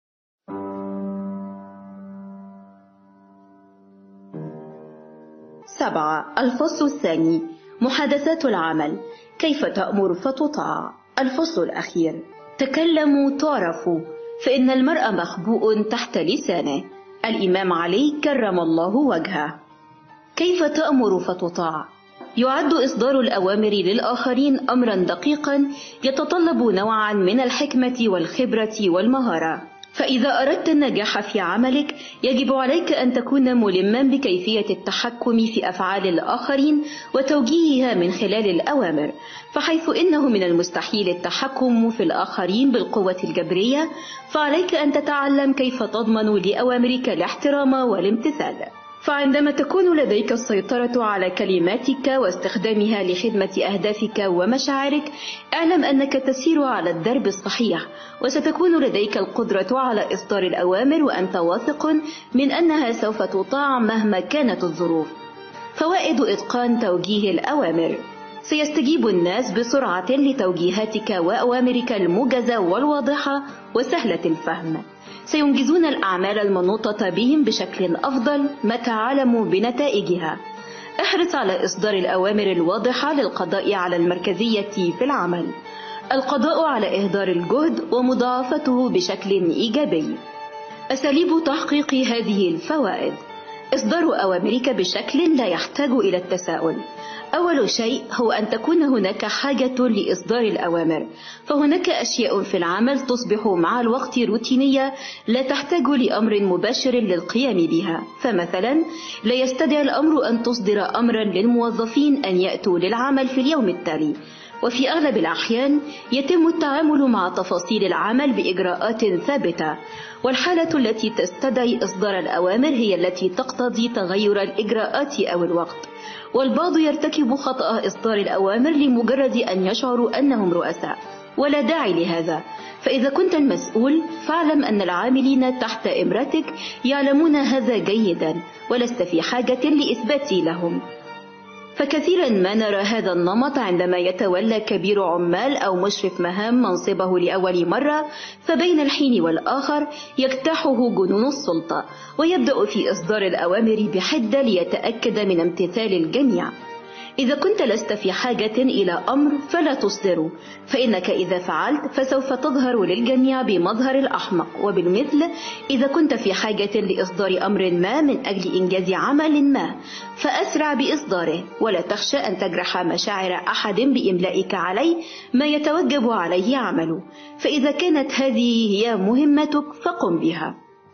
سبعة. الفصل الثاني: محادثات العمل، كيف تأمر فتطاع. الفصل الأخير: تكلموا تعرفوا، فإن المرء مخبوء تحت لسانه. الإمام علي كرم الله وجهه. كيف تأمر فتطاع؟ يعد إصدار الأوامر للآخرين أمرا دقيقا يتطلب نوعا من الحكمة والخبرة والمهارة، فإذا أردت النجاح في عملك يجب عليك أن تكون ملما بكيفية التحكم في أفعال الآخرين وتوجيهها من خلال الأوامر، فحيث إنه من المستحيل التحكم في الآخرين بالقوة الجبرية، فعليك أن تتعلم كيف تضمن لأوامرك الاحترام والامتثال. فعندما تكون لديك السيطرة على كلماتك واستخدامها لخدمة أهدافك ومشاعرك، اعلم أنك تسير على الدرب الصحيح، وستكون لديك القدرة على إصدار الأوامر وأنت واثق من أنها سوف تطاع مهما كانت الظروف. فوائد إتقان توجيه الأوامر: سيستجيب الناس بسرعة لتوجيهاتك وأوامرك الموجزة والواضحة وسهلة الفهم. سينجزون الأعمال المنوطة بهم بشكل أفضل متى علموا بنتائجها. احرص على إصدار الأوامر الواضحة للقضاء على المركزية في العمل. القضاء على إهدار الجهد ومضاعفته بشكل إيجابي. أساليب تحقيق هذه الفوائد: إصدار أوامرك بشكل لا يحتاج إلى التساؤل. أول شيء هو أن تكون هناك حاجة لإصدار الأوامر، فهناك أشياء في العمل تصبح مع الوقت روتينية لا تحتاج لأمر مباشر للقيام بها، فمثلا لا يستدعي الأمر أن تصدر أمرا للموظفين أن يأتوا للعمل في اليوم التالي، وفي أغلب الأحيان يتم التعامل مع تفاصيل العمل بإجراءات ثابتة، والحالة التي تستدعي إصدار الأوامر هي التي تقتضي تغير الإجراءات أو الوقت. والبعض يرتكب خطأ إصدار الأوامر لمجرد أن يشعروا أنهم رؤساء، ولا داعي لهذا. فإذا كنت المسؤول فاعلم أن العاملين تحت إمرتك يعلمون هذا جيدا، ولست في حاجة لإثبات لهم. فكثيرا ما نرى هذا النمط عندما يتولى كبير عمال أو مشرف مهام منصبه لأول مرة، فبين الحين والآخر يجتاحه جنون السلطة ويبدأ في إصدار الأوامر بحدة ليتأكد من امتثال الجميع. إذا كنت لست في حاجة إلى أمر فلا تصدره، فإنك إذا فعلت فسوف تظهر للجميع بمظهر الأحمق. وبالمثل إذا كنت في حاجة لإصدار أمر ما من أجل إنجاز عمل ما، فأسرع بإصداره، ولا تخشى أن تجرح مشاعر أحد بإملائك عليه ما يتوجب عليه عمله، فإذا كانت هذه هي مهمتك فقم بها.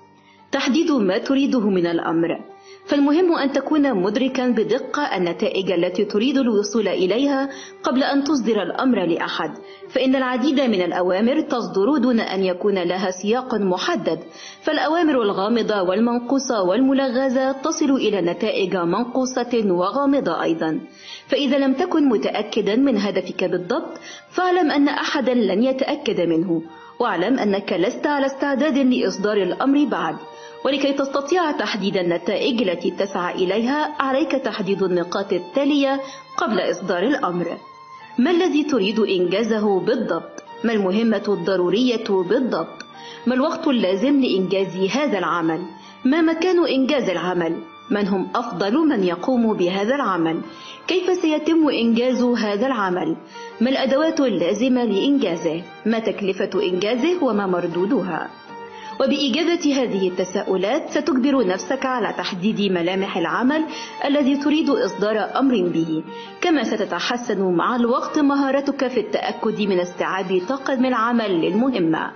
تحديد ما تريده من الأمر: فالمهم أن تكون مدركا بدقة النتائج التي تريد الوصول إليها قبل أن تصدر الأمر لأحد، فإن العديد من الأوامر تصدر دون أن يكون لها سياق محدد، فالأوامر الغامضة والمنقوصة والملغزة تصل إلى نتائج منقوصة وغامضة أيضا. فإذا لم تكن متأكدا من هدفك بالضبط فاعلم أن أحدا لن يتأكد منه، واعلم أنك لست على استعداد لإصدار الأمر بعد. ولكي تستطيع تحديد النتائج التي تسعى إليها عليك تحديد النقاط التالية قبل إصدار الأمر: ما الذي تريد إنجازه بالضبط؟ ما المهمة الضرورية بالضبط؟ ما الوقت اللازم لإنجاز هذا العمل؟ ما مكان إنجاز العمل؟ من هم أفضل من يقوم بهذا العمل؟ كيف سيتم إنجاز هذا العمل؟ ما الأدوات اللازمة لإنجازه؟ ما تكلفة إنجازه وما مردودها؟ وبإجابة هذه التساؤلات ستجبر نفسك على تحديد ملامح العمل الذي تريد إصدار أمر به، كما ستتحسن مع الوقت مهارتك في التأكد من استيعاب طاقم العمل للمهمة.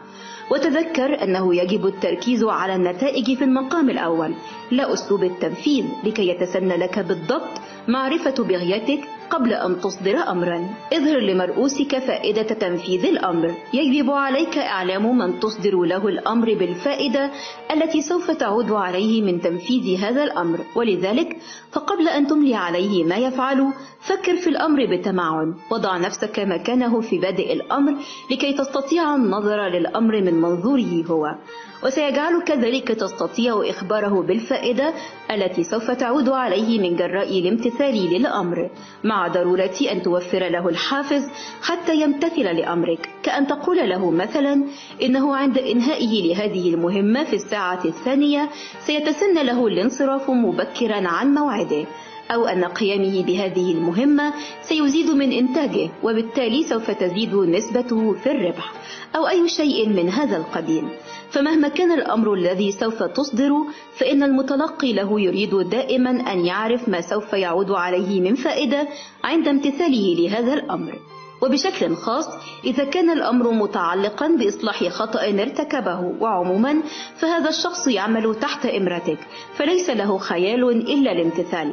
وتذكر أنه يجب التركيز على النتائج في المقام الأول لا أسلوب التنفيذ، لكي يتسنى لك بالضبط معرفة بغيتك قبل أن تصدر أمرا. اظهر لمرؤوسك فائدة تنفيذ الأمر. يجب عليك إعلام من تصدر له الأمر بالفائدة التي سوف تعود عليه من تنفيذ هذا الأمر، ولذلك فقبل أن تملي عليه ما يفعل فكر في الأمر بتمعن، وضع نفسك مكانه في بادئ الأمر لكي تستطيع النظر للأمر من منظوره هو، وسيجعلك ذلك تستطيع إخباره بالفائدة التي سوف تعود عليه من جراء الامتثال للأمر، مع ضرورة أن توفر له الحافز حتى يمتثل لأمرك، كأن تقول له مثلا إنه عند إنهائه لهذه المهمة في الساعة الثانية سيتسنى له الانصراف مبكرا عن موعده، أو أن قيامه بهذه المهمة سيزيد من إنتاجه وبالتالي سوف تزيد نسبته في الربح، أو أي شيء من هذا القبيل. فمهما كان الأمر الذي سوف تصدر فإن المتلقي له يريد دائما أن يعرف ما سوف يعود عليه من فائدة عند امتثاله لهذا الأمر، وبشكل خاص إذا كان الأمر متعلقا بإصلاح خطأ ارتكبه، وعموما فهذا الشخص يعمل تحت إمرتك فليس له خيال إلا الامتثال،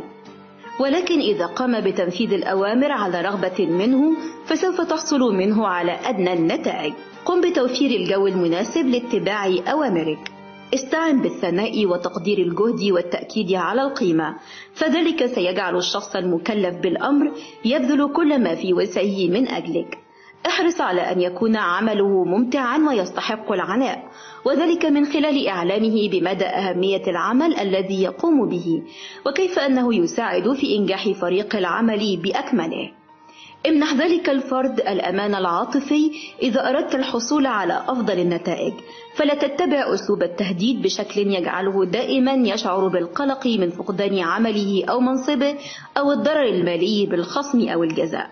ولكن إذا قام بتنفيذ الأوامر على رغبة منه فسوف تحصل منه على أدنى النتائج. قم بتوفير الجو المناسب لاتباع أوامرك. استعن بالثناء وتقدير الجهد والتأكيد على القيمة، فذلك سيجعل الشخص المكلف بالأمر يبذل كل ما في وسعه من أجلك. احرص على أن يكون عمله ممتعا ويستحق العناء، وذلك من خلال إعلامه بمدى أهمية العمل الذي يقوم به وكيف أنه يساعد في إنجاح فريق العمل بأكمله. امنح ذلك الفرد الأمان العاطفي إذا أردت الحصول على أفضل النتائج، فلا تتبع أسلوب التهديد بشكل يجعله دائما يشعر بالقلق من فقدان عمله أو منصبه أو الضرر المالي بالخصم أو الجزاء.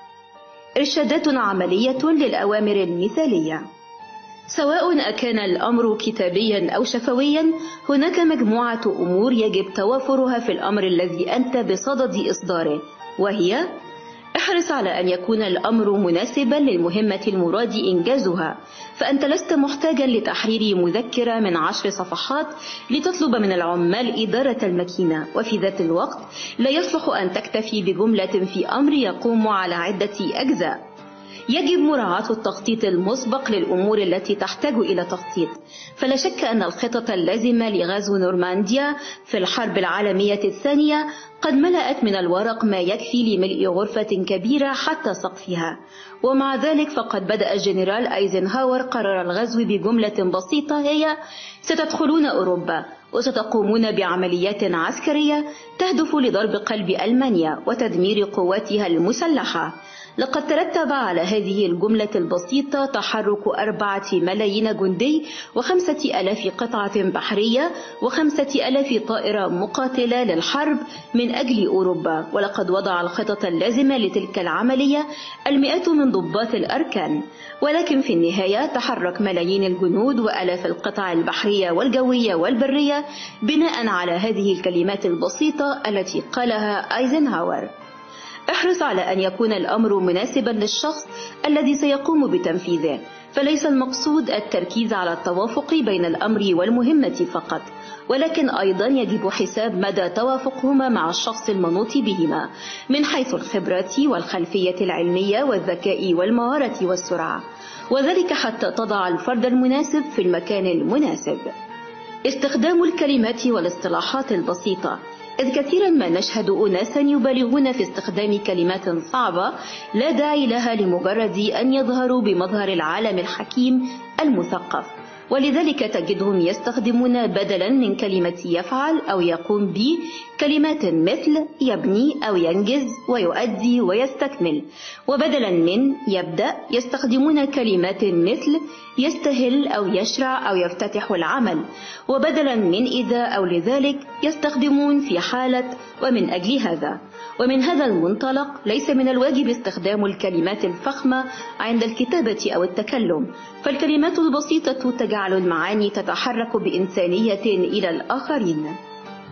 إرشادات عملية للأوامر المثالية. سواء أكان الأمر كتابيا أو شفويا، هناك مجموعة أمور يجب توافرها في الأمر الذي أنت بصدد إصداره، وهي: احرص على أن يكون الأمر مناسبا للمهمة المراد إنجازها، فأنت لست محتاجا لتحرير مذكرة من عشر صفحات لتطلب من العمال إدارة الماكينة، وفي ذات الوقت لا يصلح أن تكتفي بجملة في أمر يقوم على عدة أجزاء. يجب مراعاة التخطيط المسبق للأمور التي تحتاج إلى تخطيط، فلا شك أن الخطط اللازمة لغزو نورمانديا في الحرب العالمية الثانية قد ملأت من الورق ما يكفي لملء غرفة كبيرة حتى سقفها، ومع ذلك فقد بدأ الجنرال أيزنهاور قرار الغزو بجملة بسيطة هي: ستدخلون أوروبا وستقومون بعمليات عسكرية تهدف لضرب قلب ألمانيا وتدمير قواتها المسلحة. لقد ترتب على هذه الجملة البسيطة تحرك أربعة ملايين جندي وخمسة ألاف قطعة بحرية وخمسة ألاف طائرة مقاتلة للحرب من أجل أوروبا، ولقد وضع الخطط اللازمة لتلك العملية المئات من ضباط الأركان، ولكن في النهاية تحرك ملايين الجنود وألاف القطع البحرية والجوية والبرية بناء على هذه الكلمات البسيطة التي قالها أيزنهاور. احرص على أن يكون الأمر مناسبا للشخص الذي سيقوم بتنفيذه، فليس المقصود التركيز على التوافق بين الأمر والمهمة فقط، ولكن أيضا يجب حساب مدى توافقهما مع الشخص المنوط بهما من حيث الخبرة والخلفية العلمية والذكاء والمهارة والسرعة، وذلك حتى تضع الفرد المناسب في المكان المناسب. استخدام الكلمات والاصطلاحات البسيطة، إذ كثيرا ما نشهد أناسا يبالغون في استخدام كلمات صعبة لا داعي لها لمجرد أن يظهروا بمظهر العالم الحكيم المثقف، ولذلك تجدهم يستخدمون بدلا من كلمة يفعل أو يقوم به كلمات مثل يبني أو ينجز ويؤدي ويستكمل، وبدلا من يبدأ يستخدمون كلمات مثل يستهل أو يشرع أو يفتتح العمل، وبدلا من إذا أو لذلك يستخدمون في حالة ومن أجل هذا. ومن هذا المنطلق ليس من الواجب استخدام الكلمات الفخمة عند الكتابة أو التكلم، فالكلمات البسيطة تجعل المعاني تتحرك بإنسانية إلى الآخرين.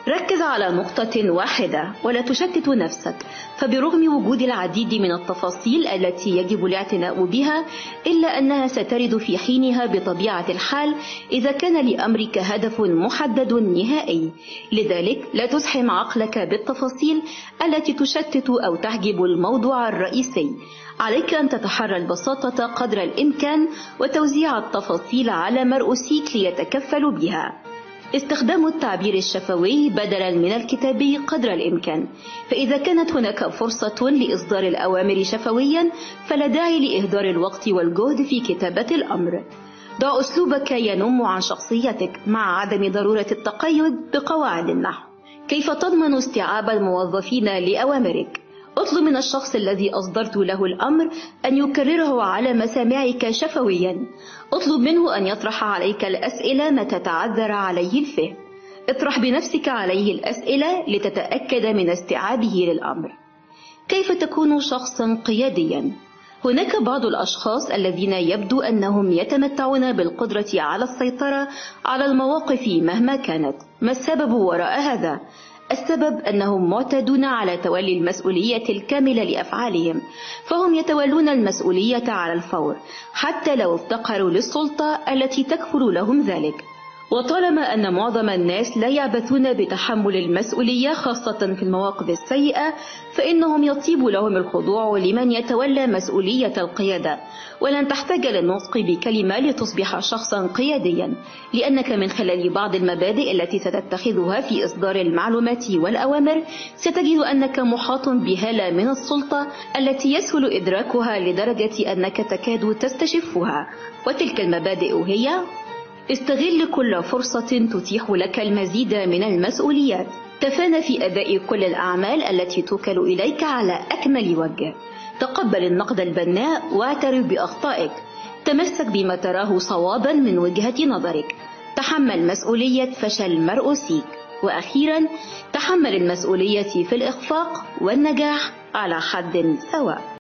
ركز على نقطة واحدة ولا تشتت نفسك، فبرغم وجود العديد من التفاصيل التي يجب الاعتناء بها إلا أنها سترد في حينها بطبيعة الحال إذا كان لأمرك هدف محدد نهائي. لذلك لا تزحم عقلك بالتفاصيل التي تشتت أو تحجب الموضوع الرئيسي. عليك أن تتحرى البساطة قدر الإمكان وتوزيع التفاصيل على مرؤوسيك ليتكفلوا بها. استخدام التعبير الشفوي بدلا من الكتابي قدر الإمكان، فإذا كانت هناك فرصة لإصدار الأوامر شفويا فلا داعي لإهدار الوقت والجهد في كتابة الأمر. ضع أسلوبك ينم عن شخصيتك مع عدم ضرورة التقيد بقواعد النحو. كيف تضمن استيعاب الموظفين لأوامرك؟ اطلب من الشخص الذي أصدرت له الأمر أن يكرره على مسامعك شفويا. اطلب منه أن يطرح عليك الأسئلة متى تعذر عليه الفهم. اطرح بنفسك عليه الأسئلة لتتأكد من استيعابه للأمر. كيف تكون شخصا قياديا؟ هناك بعض الأشخاص الذين يبدو أنهم يتمتعون بالقدرة على السيطرة على المواقف مهما كانت. ما السبب وراء هذا؟ السبب أنهم معتادون على تولي المسؤولية الكاملة لأفعالهم، فهم يتولون المسؤولية على الفور حتى لو افتقروا للسلطة التي تكفل لهم ذلك. وطالما أن معظم الناس لا يعبثون بتحمل المسؤولية خاصة في المواقف السيئة، فإنهم يطيب لهم الخضوع لمن يتولى مسؤولية القيادة. ولن تحتاج للنطق بكلمة لتصبح شخصا قياديا، لأنك من خلال بعض المبادئ التي ستتخذها في إصدار المعلومات والأوامر ستجد أنك محاط بهالة من السلطة التي يسهل إدراكها لدرجة أنك تكاد تستشفها. وتلك المبادئ هي: استغل كل فرصة تتيح لك المزيد من المسؤوليات. تفانى في أداء كل الأعمال التي توكل إليك على أكمل وجه. تقبل النقد البناء واعترف بأخطائك. تمسك بما تراه صوابا من وجهة نظرك. تحمل مسؤولية فشل مرؤوسيك. وأخيرا تحمل المسؤولية في الإخفاق والنجاح على حد سواء.